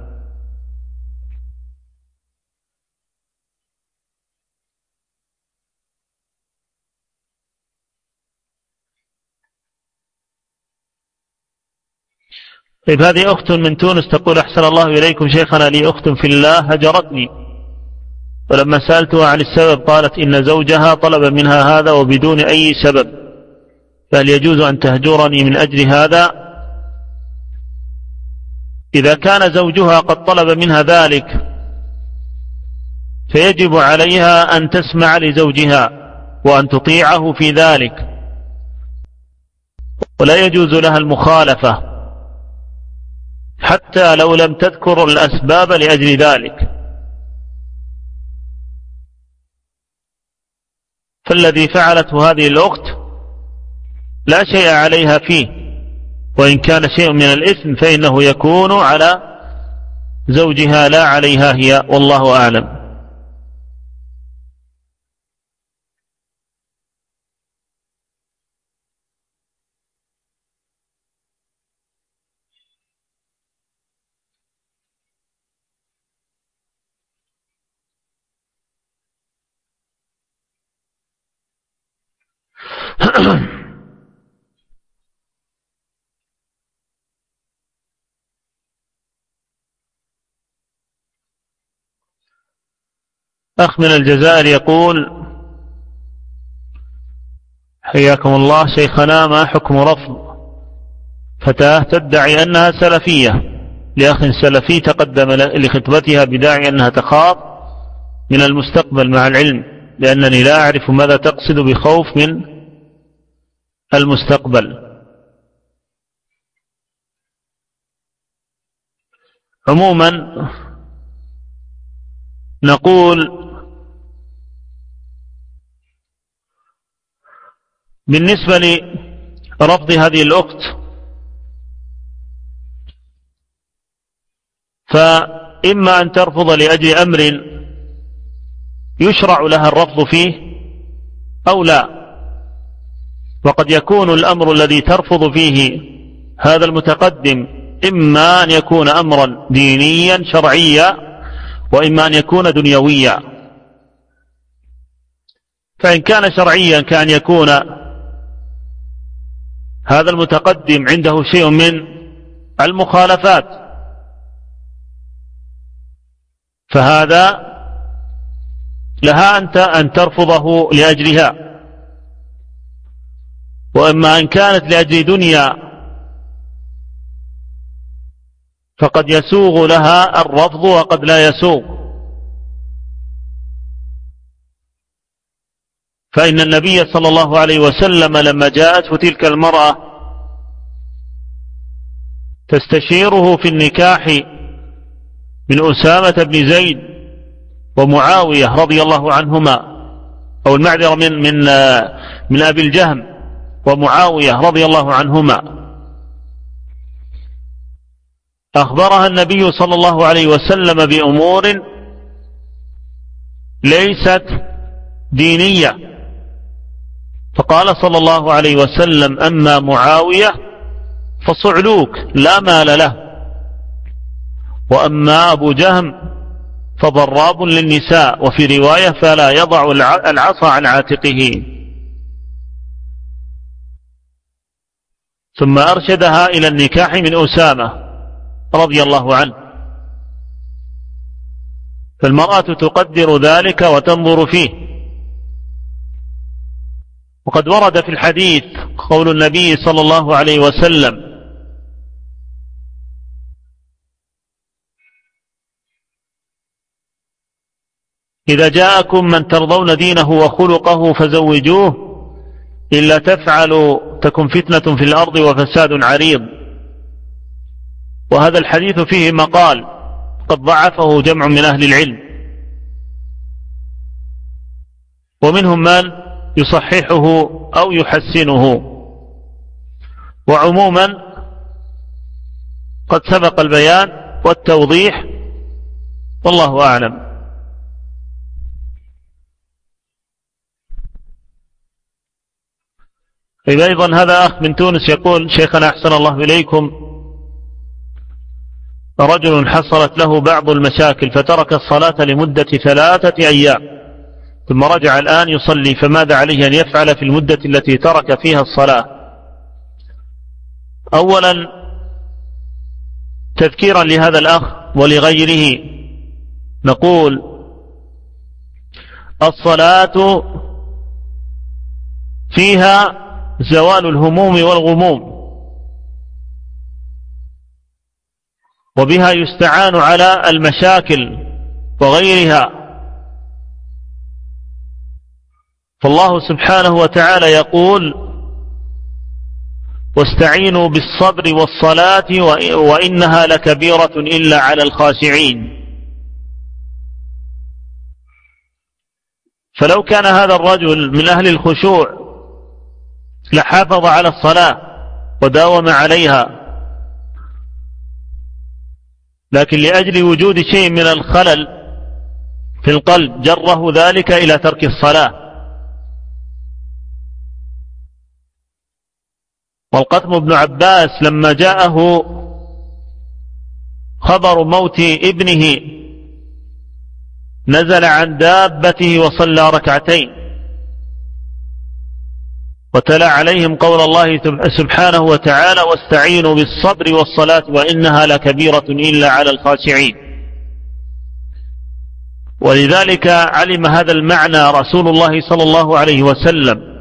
Speaker 1: طيب، هذه أخت من تونس تقول: أحسن الله إليكم شيخنا، لي أخت في الله هجرتني، ولما سألتها عن السبب قالت إن زوجها طلب منها هذا وبدون أي سبب، فهل يجوز أن تهجرني من أجل هذا؟ إذا كان زوجها قد طلب منها ذلك فيجب عليها أن تسمع لزوجها وأن تطيعه في ذلك، ولا يجوز لها المخالفة حتى لو لم تذكر الأسباب لأجل ذلك. فالذي فعلته هذه الأخت لا شيء عليها فيه، وإن كان شيء من الإثم فإنه يكون على زوجها لا عليها هي، والله أعلم. أخ من الجزائر يقول: حياكم الله شيخنا، ما حكم رفض فتاة تدعي أنها سلفية لأخ سلفي تقدم لخطبتها بداعي أنها تخاف من المستقبل، مع العلم لأنني لا أعرف ماذا تقصد بخوف من المستقبل؟ عموما نقول بالنسبة لرفض هذه الأخت، فإما أن ترفض لأجل أمر يشرع لها الرفض فيه أو لا، وقد يكون الأمر الذي ترفض فيه هذا المتقدم إما أن يكون أمرا دينيا شرعيا، وإما أن يكون دنيويا. فإن كان شرعيا كأن يكون هذا المتقدم عنده شيء من المخالفات، فهذا لها أن ترفضه لأجلها. وإما أن كانت لأجل دنيا فقد يسوغ لها الرفض وقد لا يسوغ. فإن النبي صلى الله عليه وسلم لما جاءته تلك المرأة تستشيره في النكاح من أسامة بن زيد ومعاوية رضي الله عنهما، أو المعذرة من أبي الجهم ومعاوية رضي الله عنهما، أخبرها النبي صلى الله عليه وسلم بأمور ليست دينية، فقال صلى الله عليه وسلم: أما معاوية فصعلوك لا مال له، وأما أبو جهم فضراب للنساء، وفي رواية فلا يضع العصا عن عاتقه. ثم أرشدها إلى النكاح من أسامة رضي الله عنه. فالمرأة تقدر ذلك وتنظر فيه. وقد ورد في الحديث قول النبي صلى الله عليه وسلم: إذا جاءكم من ترضون دينه وخلقه فزوجوه، إلا تفعلوا تكن فتنة في الأرض وفساد عريض. وهذا الحديث فيه مقال قد ضعفه جمع من أهل العلم، ومنهم من يصححه أو يحسنه. وعموما قد سبق البيان والتوضيح، والله أعلم. أيضا هذا أخ من تونس يقول: شيخنا أحسن الله إليكم، رجل حصلت له بعض المشاكل فترك الصلاة لمدة 3 أيام ثم رجع الآن يصلي، فماذا عليه أن يفعل في المدة التي ترك فيها الصلاة؟ أولا تذكيرا لهذا الأخ ولغيره نقول: الصلاة فيها زوال الهموم والغموم، وبها يستعان على المشاكل وغيرها. فالله سبحانه وتعالى يقول: واستعينوا بالصبر والصلاة وإنها لكبيرة إلا على الخاشعين. فلو كان هذا الرجل من أهل الخشوع لحافظ على الصلاة وداوم عليها، لكن لأجل وجود شيء من الخلل في القلب جره ذلك إلى ترك الصلاة. والقاسم بن عباس لما جاءه خبر موت ابنه نزل عن دابته وصلى ركعتين، وتلا عليهم قول الله سبحانه وتعالى: واستعينوا بالصبر والصلاة وإنها لكبيرة إلا على الخاشعين. ولذلك علم هذا المعنى رسول الله صلى الله عليه وسلم،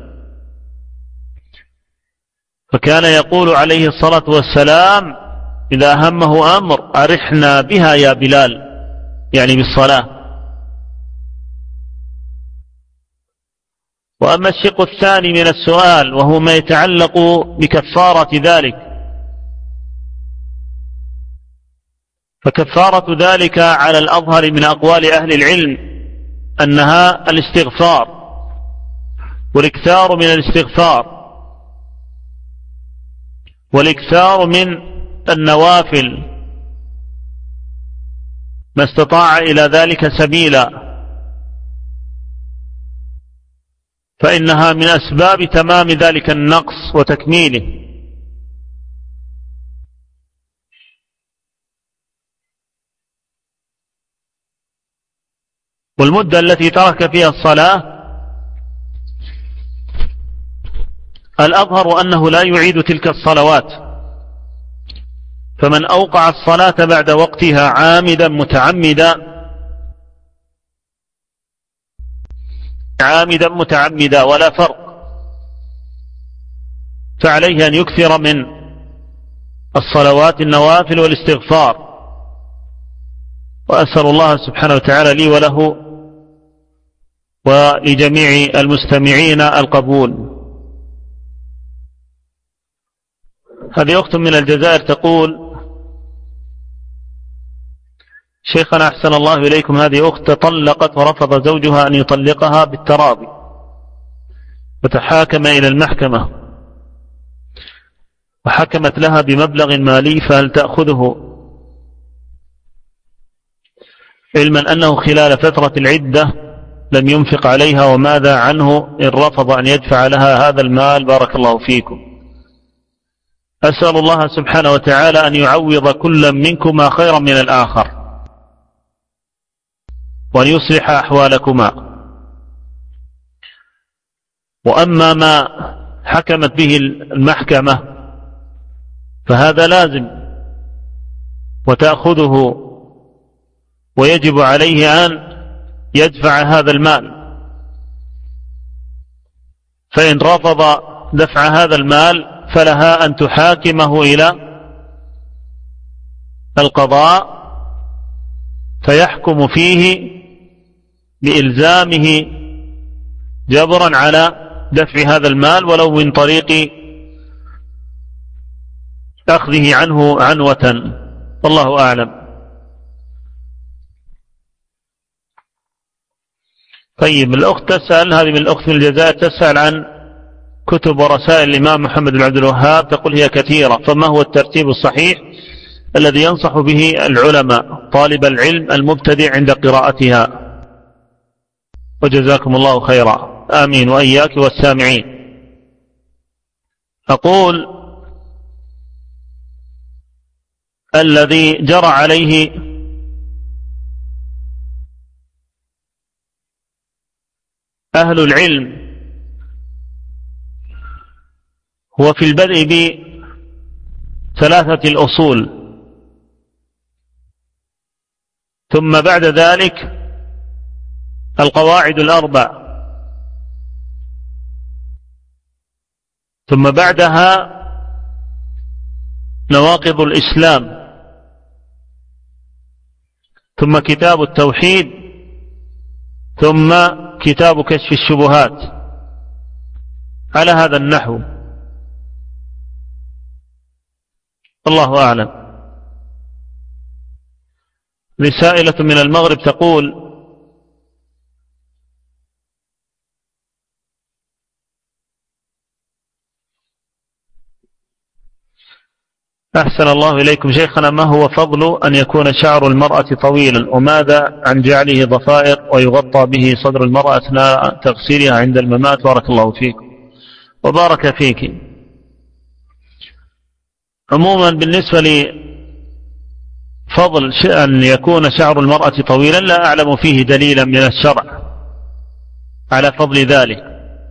Speaker 1: فكان يقول عليه الصلاة والسلام: إذا همه أمر أرحنا بها يا بلال، يعني بالصلاة. وأما الشق الثاني من السؤال وهو ما يتعلق بكفارة ذلك، فكفارة ذلك على الأظهر من أقوال أهل العلم أنها الاستغفار والإكثار من الاستغفار والإكثار من النوافل ما استطاع إلى ذلك سبيلا، فإنها من أسباب تمام ذلك النقص وتكميله. والمدة التي ترك فيها الصلاة الأظهر أنه لا يعيد تلك الصلوات، فمن أوقع الصلاة بعد وقتها عامدا متعمدا ولا فرق، فعليه أن يكثر من الصلوات النوافل والاستغفار. وأسأل الله سبحانه وتعالى لي وله ولجميع المستمعين القبول. هذه أخت من الجزائر تقول: شيخنا أحسن الله إليكم، هذه أخت طلقت ورفض زوجها أن يطلقها بالتراضي وتحاكم إلى المحكمة وحكمت لها بمبلغ مالي، فهل تأخذه، علما أنه خلال فترة العدة لم ينفق عليها؟ وماذا عنه إن رفض أن يدفع لها هذا المال؟ بارك الله فيكم. أسأل الله سبحانه وتعالى أن يعوض كل منكما خيرا من الآخر وأن يصلح أحوالكما. وأما ما حكمت به المحكمة فهذا لازم وتأخذه، ويجب عليه أن يدفع هذا المال. فإن رفض دفع هذا المال فلها أن تحاكمه إلى القضاء فيحكم فيه بإلزامه جبرا على دفع هذا المال ولو من طريق أخذه عنه عنوة، والله أعلم. طيب الأخت تسأل، هذه من الأخت من الجزائر، تسأل عن كتب ورسائل الإمام محمد بن عبد الوهاب، تقول هي كثيرة، فما هو الترتيب الصحيح الذي ينصح به العلماء طالب العلم المبتدئ عند قراءتها؟ وجزاكم الله خيرا. آمين وإياك والسامعين. أقول الذي جرى عليه أهل العلم هو في البدء بثلاثة الأصول، ثم بعد ذلك القواعد الأربع، ثم بعدها نواقض الإسلام، ثم كتاب التوحيد، ثم كتاب كشف الشبهات، على هذا النحو. الله أعلم. رسائلة من المغرب تقول: أحسن الله إليكم شيخنا، ما هو فضل أن يكون شعر المرأة طويلا، وماذا عن جعله ضفائر ويغطى به صدر المرأة أثناء تغسيلها عند الممات؟ بارك الله فيك وبارك فيك. عموما بالنسبة لفضل أن يكون شعر المرأة طويلا لا أعلم فيه دليلا من الشرع على فضل ذلك،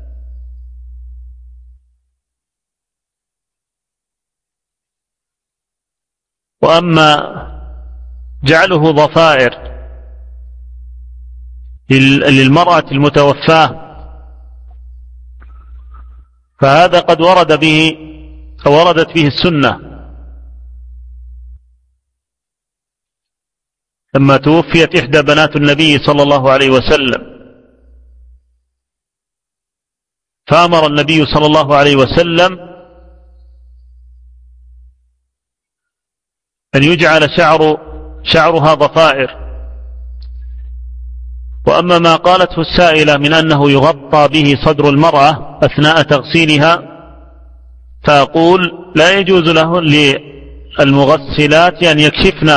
Speaker 1: وأما جعله ضفائر للمرأة المتوفاة فهذا قد وردت به السنة. لما توفيت إحدى بنات النبي صلى الله عليه وسلم فأمر النبي صلى الله عليه وسلم أن يجعل شعرها ضفائر. وأما ما قالته السائلة من أنه يغطى به صدر المرأة أثناء تغسيلها، فأقول لا يجوز له للمغسلات أن يكشفن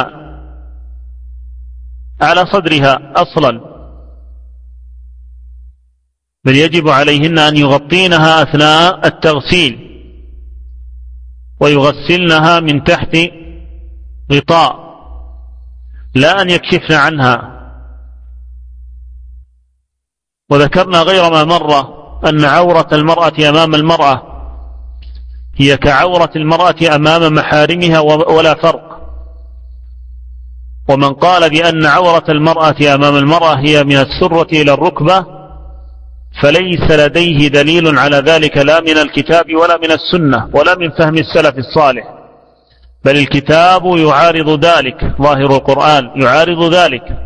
Speaker 1: على صدرها أصلا، بل يجب عليهن أن يغطينها أثناء التغسيل ويغسلنها من تحت غطاء، لا أن يكشفن عنها. وذكرنا غير ما مر أن عورة المرأة أمام المرأة هي كعورة المرأة أمام محارمها ولا فرق. ومن قال بأن عورة المرأة أمام المرأة هي من السرة إلى الركبة فليس لديه دليل على ذلك لا من الكتاب ولا من السنة ولا من فهم السلف الصالح، بل الكتاب يعارض ذلك، ظاهر القرآن يعارض ذلك،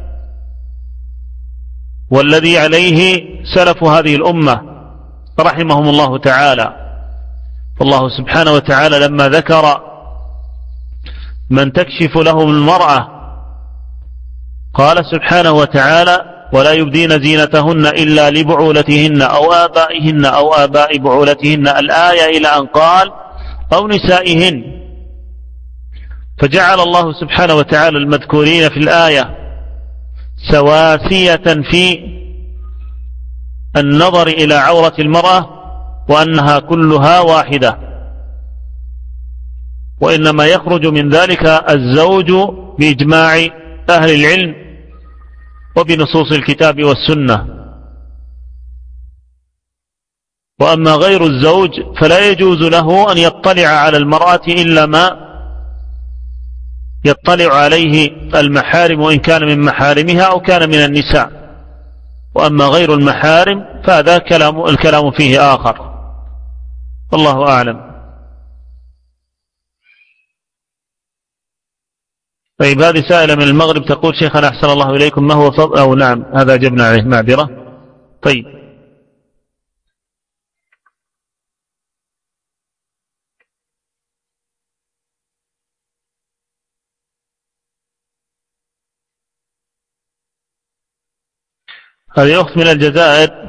Speaker 1: والذي عليه سلف هذه الأمة رحمهم الله تعالى. فالله سبحانه وتعالى لما ذكر من تكشف لهم المرأة قال سبحانه وتعالى: ولا يبدين زينتهن إلا لبعولتهن أو آبائهن أو آباء بعولتهن، الآية إلى أن قال: أو نسائهن. فجعل الله سبحانه وتعالى المذكورين في الآية سواسية في النظر إلى عورة المرأة وأنها كلها واحدة، وإنما يخرج من ذلك الزوج بإجماع أهل العلم وبنصوص الكتاب والسنة. وأما غير الزوج فلا يجوز له أن يطلع على المرأة إلا ما يطلع عليه المحارم، وإن كان من محارمها أو كان من النساء. وأما غير المحارم فهذا الكلام فيه آخر، والله أعلم. طيب هذه سائلة من المغرب تقول: شيخنا أحسن الله إليكم، ما هو فضل، أو نعم هذا جبنا عليه معذرة. طيب هذه أخت من الجزائر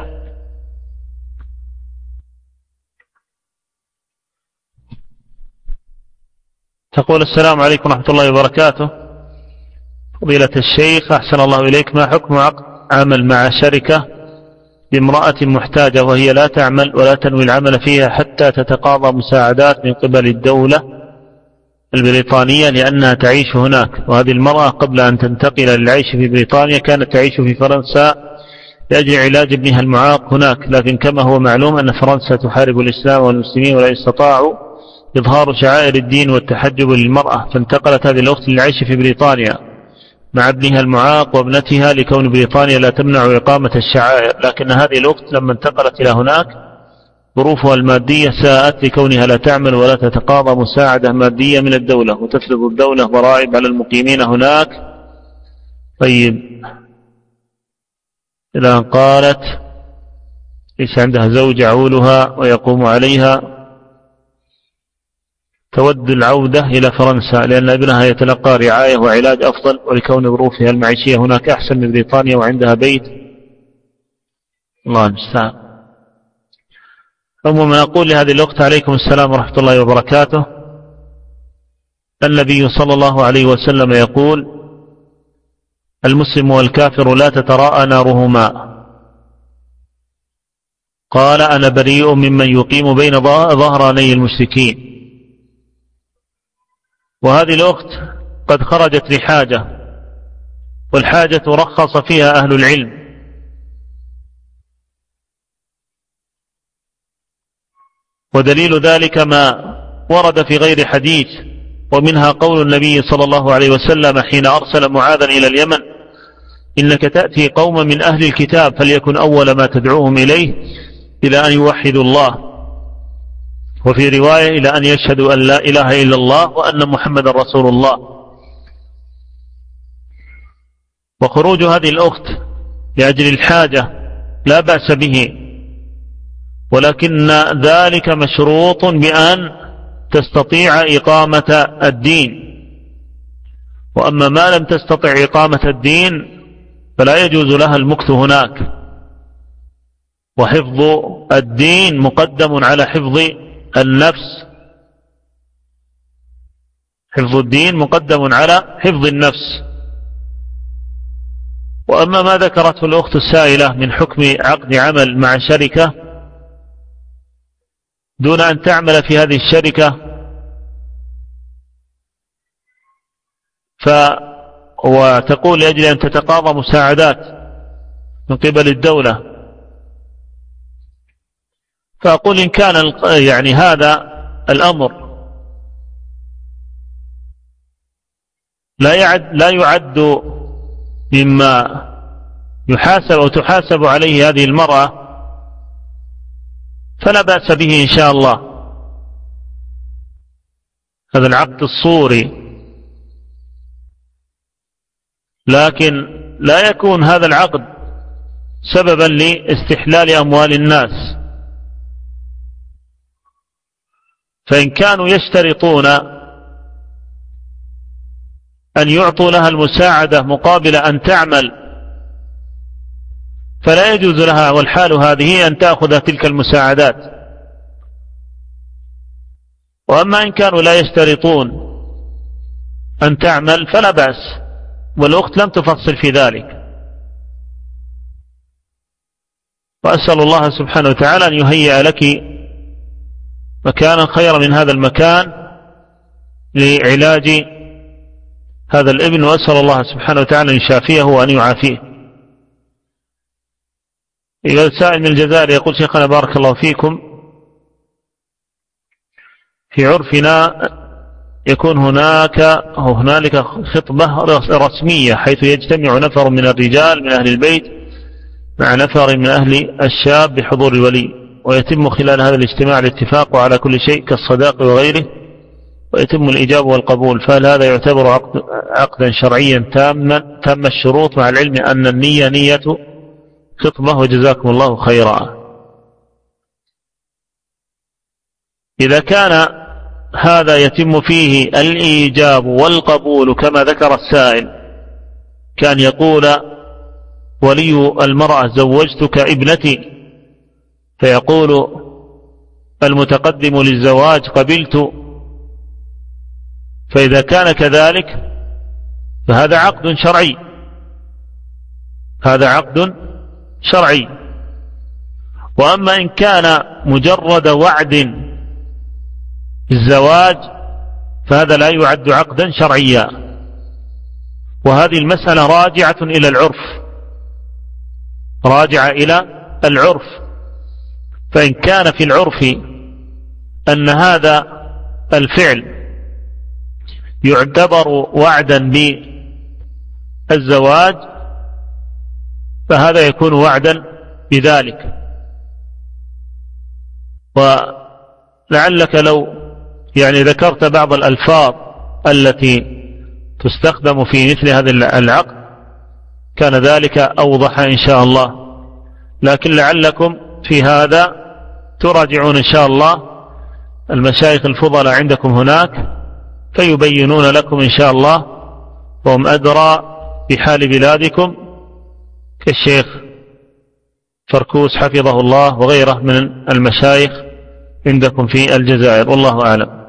Speaker 1: تقول: السلام عليكم ورحمة الله وبركاته. فضيلة الشيخ أحسن الله إليك، ما حكم عقد عمل مع شركة بامرأة محتاجة وهي لا تعمل ولا تنوي العمل فيها حتى تتقاضى مساعدات من قبل الدولة البريطانية لأنها تعيش هناك، وهذه المرأة قبل أن تنتقل للعيش في بريطانيا كانت تعيش في فرنسا لأجل علاج ابنها المعاق هناك، لكن كما هو معلوم أن فرنسا تحارب الإسلام والمسلمين ولا يستطاع إظهار شعائر الدين والتحجب للمرأة، فانتقلت هذه الأخت للعيش في بريطانيا مع ابنها المعاق وابنتها لكون بريطانيا لا تمنع إقامة الشعائر، لكن هذه الأخت لما انتقلت إلى هناك ظروفها المادية ساءت لكونها لا تعمل ولا تتقاضى مساعدة مادية من الدولة، وتفرض الدولة ضرائب على المقيمين هناك. طيب، إلى أن قالت ليس عندها زوج يعولها ويقوم عليها، تود العودة إلى فرنسا لأن ابنها يتلقى رعاية وعلاج أفضل، ولكون ظروفها المعيشية هناك أحسن من بريطانيا وعندها بيت. الله المستعان. عموما أقول لهذه الأخت: عليكم السلام ورحمة الله وبركاته. النبي صلى الله عليه وسلم يقول: المسلم والكافر لا تتراءى نارهما. قال: أنا بريء ممن يقيم بين ظهراني المشركين. وهذه الأخت قد خرجت لحاجة، والحاجة رخص فيها أهل العلم، ودليل ذلك ما ورد في غير حديث، ومنها قول النبي صلى الله عليه وسلم حين أرسل معاذا إلى اليمن: إنك تأتي قوما من أهل الكتاب فليكن أول ما تدعوهم إليه إلى أن يوحدوا الله، وفي رواية إلى أن يشهدوا أن لا إله إلا الله وأن محمد رسول الله. وخروج هذه الأخت لأجل الحاجة لا بأس به، ولكن ذلك مشروط بأن تستطيع إقامة الدين، وأما ما لم تستطع إقامة الدين فلا يجوز لها المكث هناك، وحفظ الدين مقدم على حفظ النفس، حفظ الدين مقدم على حفظ النفس. وأما ما ذكرته الأخت السائلة من حكم عقد عمل مع شركة دون أن تعمل في هذه الشركة، وتقول لأجل أن تتقاضى مساعدات من قبل الدولة، فأقول إن كان يعني هذا الأمر لا يعد مما يحاسب أو تحاسب عليه هذه المرأة فلا بأس به إن شاء الله. هذا العقد الصوري، لكن لا يكون هذا العقد سببا لاستحلال أموال الناس، فإن كانوا يشترطون أن يعطوا لها المساعدة مقابل أن تعمل فلا يجوز لها والحال هذه أن تأخذ تلك المساعدات. وأما إن كانوا لا يشترطون أن تعمل فلا بأس، والأخت لم تفصل في ذلك. وأسأل الله سبحانه وتعالى أن يهيئ لك مكانا خيرا من هذا المكان لعلاج هذا الابن، وأسأل الله سبحانه وتعالى أن يشافيه وأن يعافيه. إذا سائل من الجزائر يقول: شيخنا بارك الله فيكم، في عرفنا يكون هنالك خطبة رسمية حيث يجتمع نفر من الرجال من أهل البيت مع نفر من أهل الشاب بحضور الولي، ويتم خلال هذا الاجتماع الاتفاق على كل شيء كالصداق وغيره، ويتم الإجابة والقبول، فهل هذا يعتبر عقدا شرعيا تام الشروط، مع العلم أن النية نية خطبة؟ وجزاكم الله خيرا. إذا كان هذا يتم فيه الإيجاب والقبول كما ذكر السائل، كان يقول ولي المرأة زوجتك ابنتي، فيقول المتقدم للزواج قبلت، فإذا كان كذلك فهذا عقد شرعي، هذا عقد شرعي. وأما إن كان مجرد وعد بالزواج فهذا لا يعد عقدا شرعيا، وهذه المسألة راجعة إلى العرف، راجعة إلى العرف. فإن كان في العرف أن هذا الفعل يعتبر وعدا بالزواج فهذا يكون وعدا بذلك. ولعلك لو ذكرت بعض الألفاظ التي تستخدم في مثل هذا العقد كان ذلك أوضح إن شاء الله، لكن لعلكم في هذا تراجعون إن شاء الله المشايخ الفضلاء عندكم هناك فيبينون لكم إن شاء الله، وهم أدرى بحال بلادكم، كالشيخ فركوس حفظه الله وغيره من المشايخ عندكم في الجزائر، والله أعلم.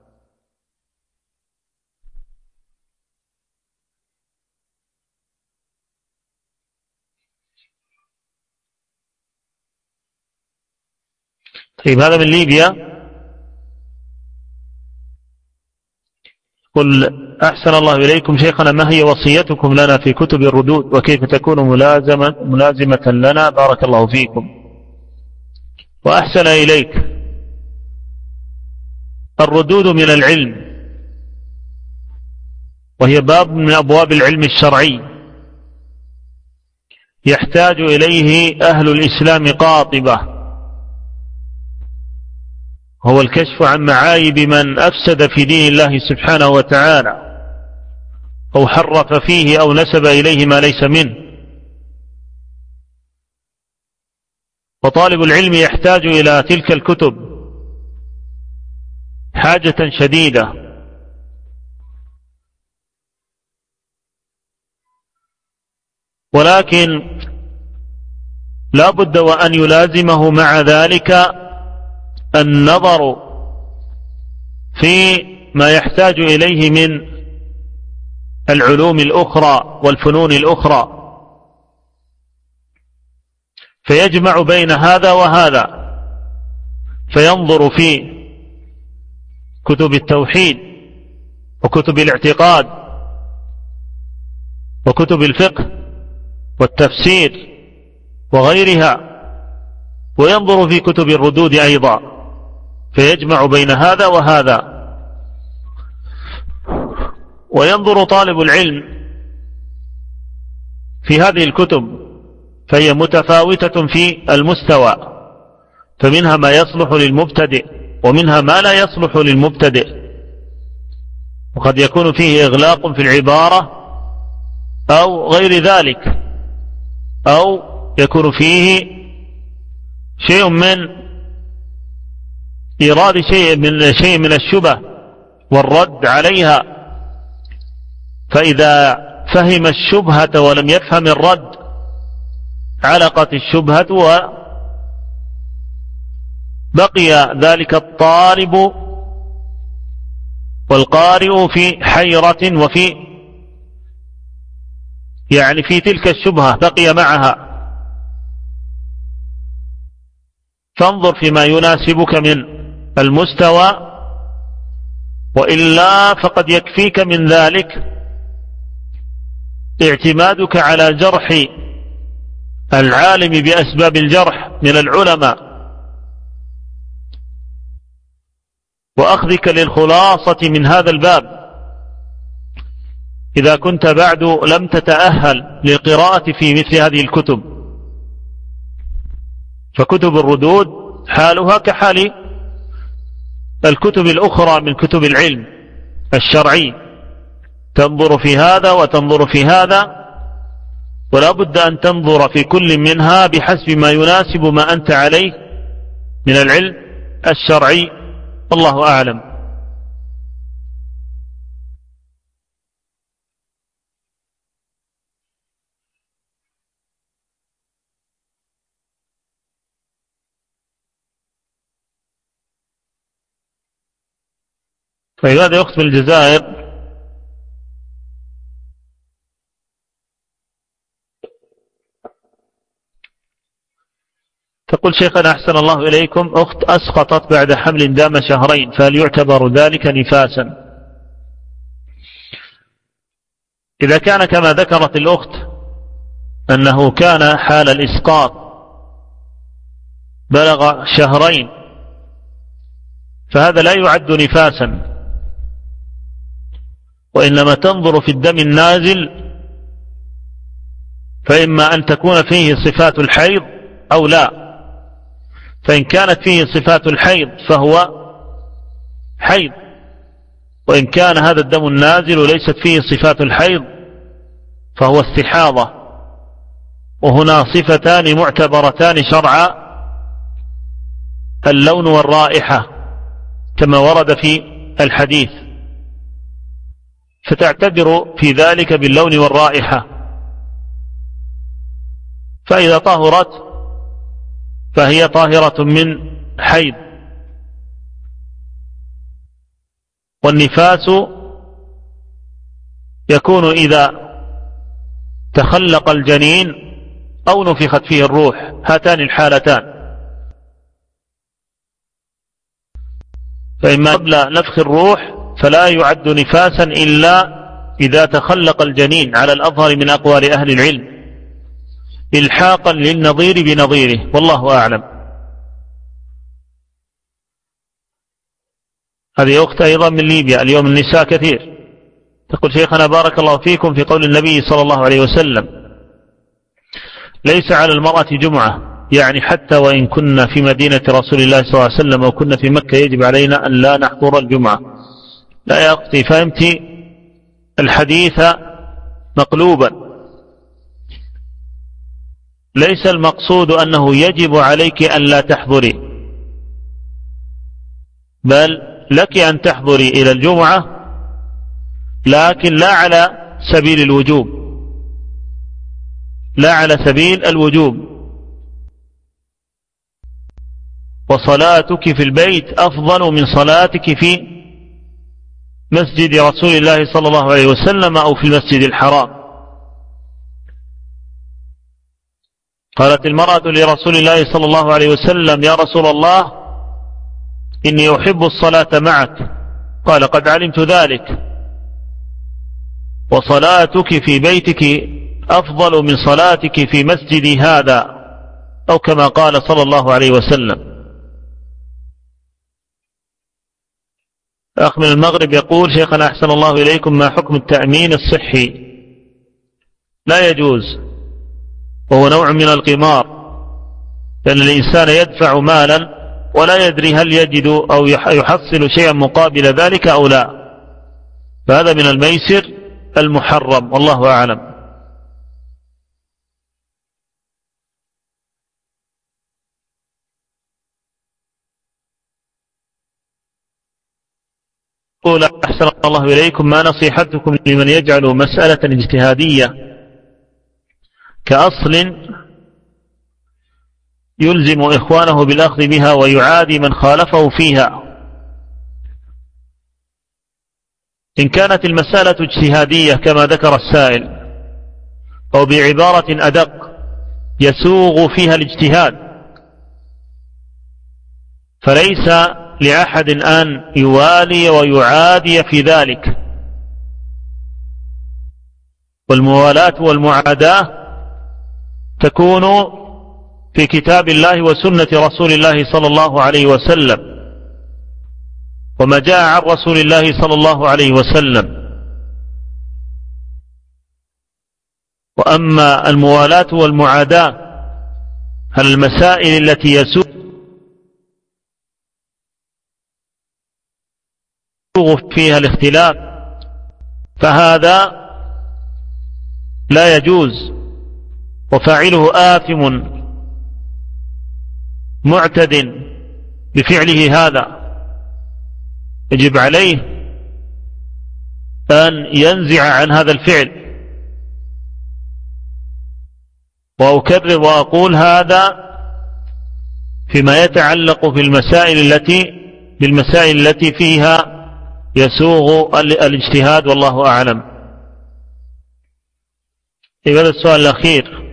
Speaker 1: طيب، هذا من ليبيا. قل أحسن الله إليكم شيخنا، ما هي وصيتكم لنا في كتب الردود، وكيف تكون ملازمة لنا؟ بارك الله فيكم وأحسن إليك. الردود من العلم، وهي باب من أبواب العلم الشرعي يحتاج إليه أهل الإسلام قاطبة، هو الكشف عن معايب من أفسد في دين الله سبحانه وتعالى أو حرف فيه أو نسب إليه ما ليس منه. وطالب العلم يحتاج إلى تلك الكتب حاجة شديدة، ولكن لا بد وأن يلازمه مع ذلك النظر في ما يحتاج إليه من العلوم الأخرى والفنون الأخرى، فيجمع بين هذا وهذا، فينظر في كتب التوحيد وكتب الاعتقاد وكتب الفقه والتفسير وغيرها، وينظر في كتب الردود أيضا، فيجمع بين هذا وهذا. وينظر طالب العلم في هذه الكتب فهي متفاوتة في المستوى، فمنها ما يصلح للمبتدئ ومنها ما لا يصلح للمبتدئ، وقد يكون فيه إغلاق في العبارة أو غير ذلك، أو يكون فيه شيء من إيراد شيء من الشبه والرد عليها، فإذا فهم الشبهة ولم يفهم الرد علقت الشبهة وبقي ذلك الطالب والقارئ في حيرة وفي في تلك الشبهة بقي معها. فانظر فيما يناسبك من المستوى، وإلا فقد يكفيك من ذلك اعتمادك على جرح العالم بأسباب الجرح من العلماء، وأخذك للخلاصة من هذا الباب إذا كنت بعد لم تتأهل للقراءة في مثل هذه الكتب. فكتب الردود حالها كحال الكتب الأخرى من كتب العلم الشرعي، تنظر في هذا وتنظر في هذا، ولا بد أن تنظر في كل منها بحسب ما يناسب ما أنت عليه من العلم الشرعي. الله أعلم. طيب هذا أخت من الجزائر تقول: شيخنا أحسن الله إليكم، أخت أسقطت بعد حمل دام شهرين، فهل يعتبر ذلك نفاسا؟ إذا كان كما ذكرت الأخت أنه كان حال الإسقاط بلغ شهرين فهذا لا يعد نفاسا، وإنما تنظر في الدم النازل، فإما أن تكون فيه صفات الحيض أو لا. فإن كانت فيه صفات الحيض فهو حيض، وإن كان هذا الدم النازل وليست فيه صفات الحيض فهو استحاضة. وهنا صفتان معتبرتان شرعا: اللون والرائحة كما ورد في الحديث، فتعتبر في ذلك باللون والرائحة. فإذا طهرت فهي طاهرة من حيض. والنفاس يكون إذا تخلق الجنين أو نفخت فيه الروح، هاتان الحالتان. فإما قبل نفخ الروح فلا يعد نفاسا إلا إذا تخلق الجنين على الأظهر من أقوال أهل العلم، إلحاقا للنظير بنظيره، والله أعلم. هذه أخت أيضا من ليبيا. اليوم النساء كثير. تقول: شيخنا بارك الله فيكم، في قول النبي صلى الله عليه وسلم: ليس على المرأة جمعة، يعني حتى وإن كنا في مدينة رسول الله صلى الله عليه وسلم وكنا في مكة يجب علينا أن لا نحضر الجمعة. لا يا أختي، فهمت الحديث مقلوبا. ليس المقصود أنه يجب عليك أن لا تحضري، بل لك أن تحضري إلى الجمعة، لكن لا على سبيل الوجوب، لا على سبيل الوجوب. وصلاتك في البيت أفضل من صلاتك في مسجد رسول الله صلى الله عليه وسلم أو في المسجد الحرام. قالت المرأة لرسول الله صلى الله عليه وسلم: يا رسول الله، إني أحب الصلاة معك. قال: قد علمت ذلك، وصلاتك في بيتك أفضل من صلاتك في مسجد هذا، أو كما قال صلى الله عليه وسلم. أخ من المغرب يقول: شيخنا أحسن الله إليكم، ما حكم التأمين الصحي؟ لا يجوز، وهو نوع من القمار، لأن الإنسان يدفع مالا ولا يدري هل يجد أو يحصل شيئا مقابل ذلك أو لا، فهذا من الميسر المحرم، والله أعلم. قول: أحسن الله إليكم، ما نصيحتكم لمن يجعل مسألة اجتهادية كأصل يلزم إخوانه بالأخذ بها ويعادي من خالفه فيها؟ إن كانت المسألة اجتهادية كما ذكر السائل، أو بعبارة أدق يسوغ فيها الاجتهاد، فليس لأحد أن يوالي ويعادي في ذلك. والموالاة والمعاداة تكون في كتاب الله وسنة رسول الله صلى الله عليه وسلم، وما جاء عن رسول الله صلى الله عليه وسلم. وأما الموالاة والمعاداة هل المسائل التي يسوغ فيها الاختلاف فهذا لا يجوز، وفاعله آثم معتد بفعله هذا، يجب عليه أن ينزع عن هذا الفعل. وأكرر وأقول هذا فيما يتعلق بالمسائل التي فيها يسوغ الاجتهاد والله أعلم. هذا السؤال الأخير: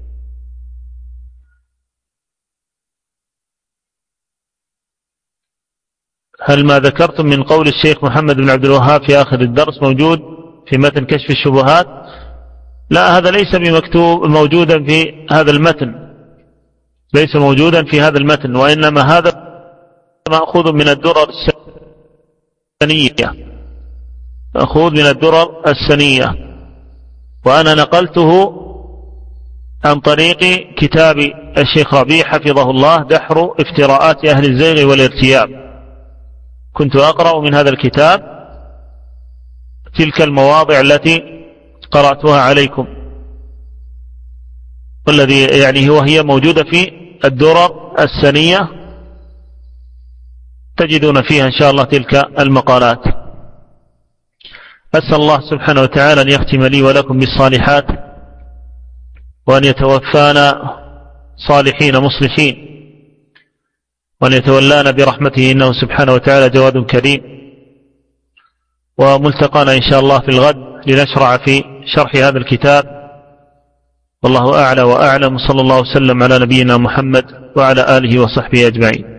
Speaker 1: هل ما ذكرتم من قول الشيخ محمد بن عبد الوهاب في آخر الدرس موجود في متن كشف الشبهات؟ لا، هذا ليس بمكتوب موجودا في هذا المتن، ليس موجودا في هذا المتن، وإنما هذا مأخوذ من الدرر السنية، مأخوذ من الدرر السنية، وأنا نقلته عن طريق كتاب الشيخ ربيع حفظه الله دحر افتراءات أهل الزيغ والارتياب. كنت أقرأ من هذا الكتاب تلك المواضع التي قرأتها عليكم، والذي يعني هي موجودة في الدرر السنية، تجدون فيها إن شاء الله تلك المقالات. أسأل الله سبحانه وتعالى أن يختم لي ولكم بالصالحات، وأن يتوفانا صالحين مصلحين، وأن يتولانا برحمته إنه سبحانه وتعالى جواد كريم. وملتقانا إن شاء الله في الغد لنشرع في شرح هذا الكتاب، والله أعلى وأعلم، صلى الله وسلم على نبينا محمد وعلى آله وصحبه أجمعين.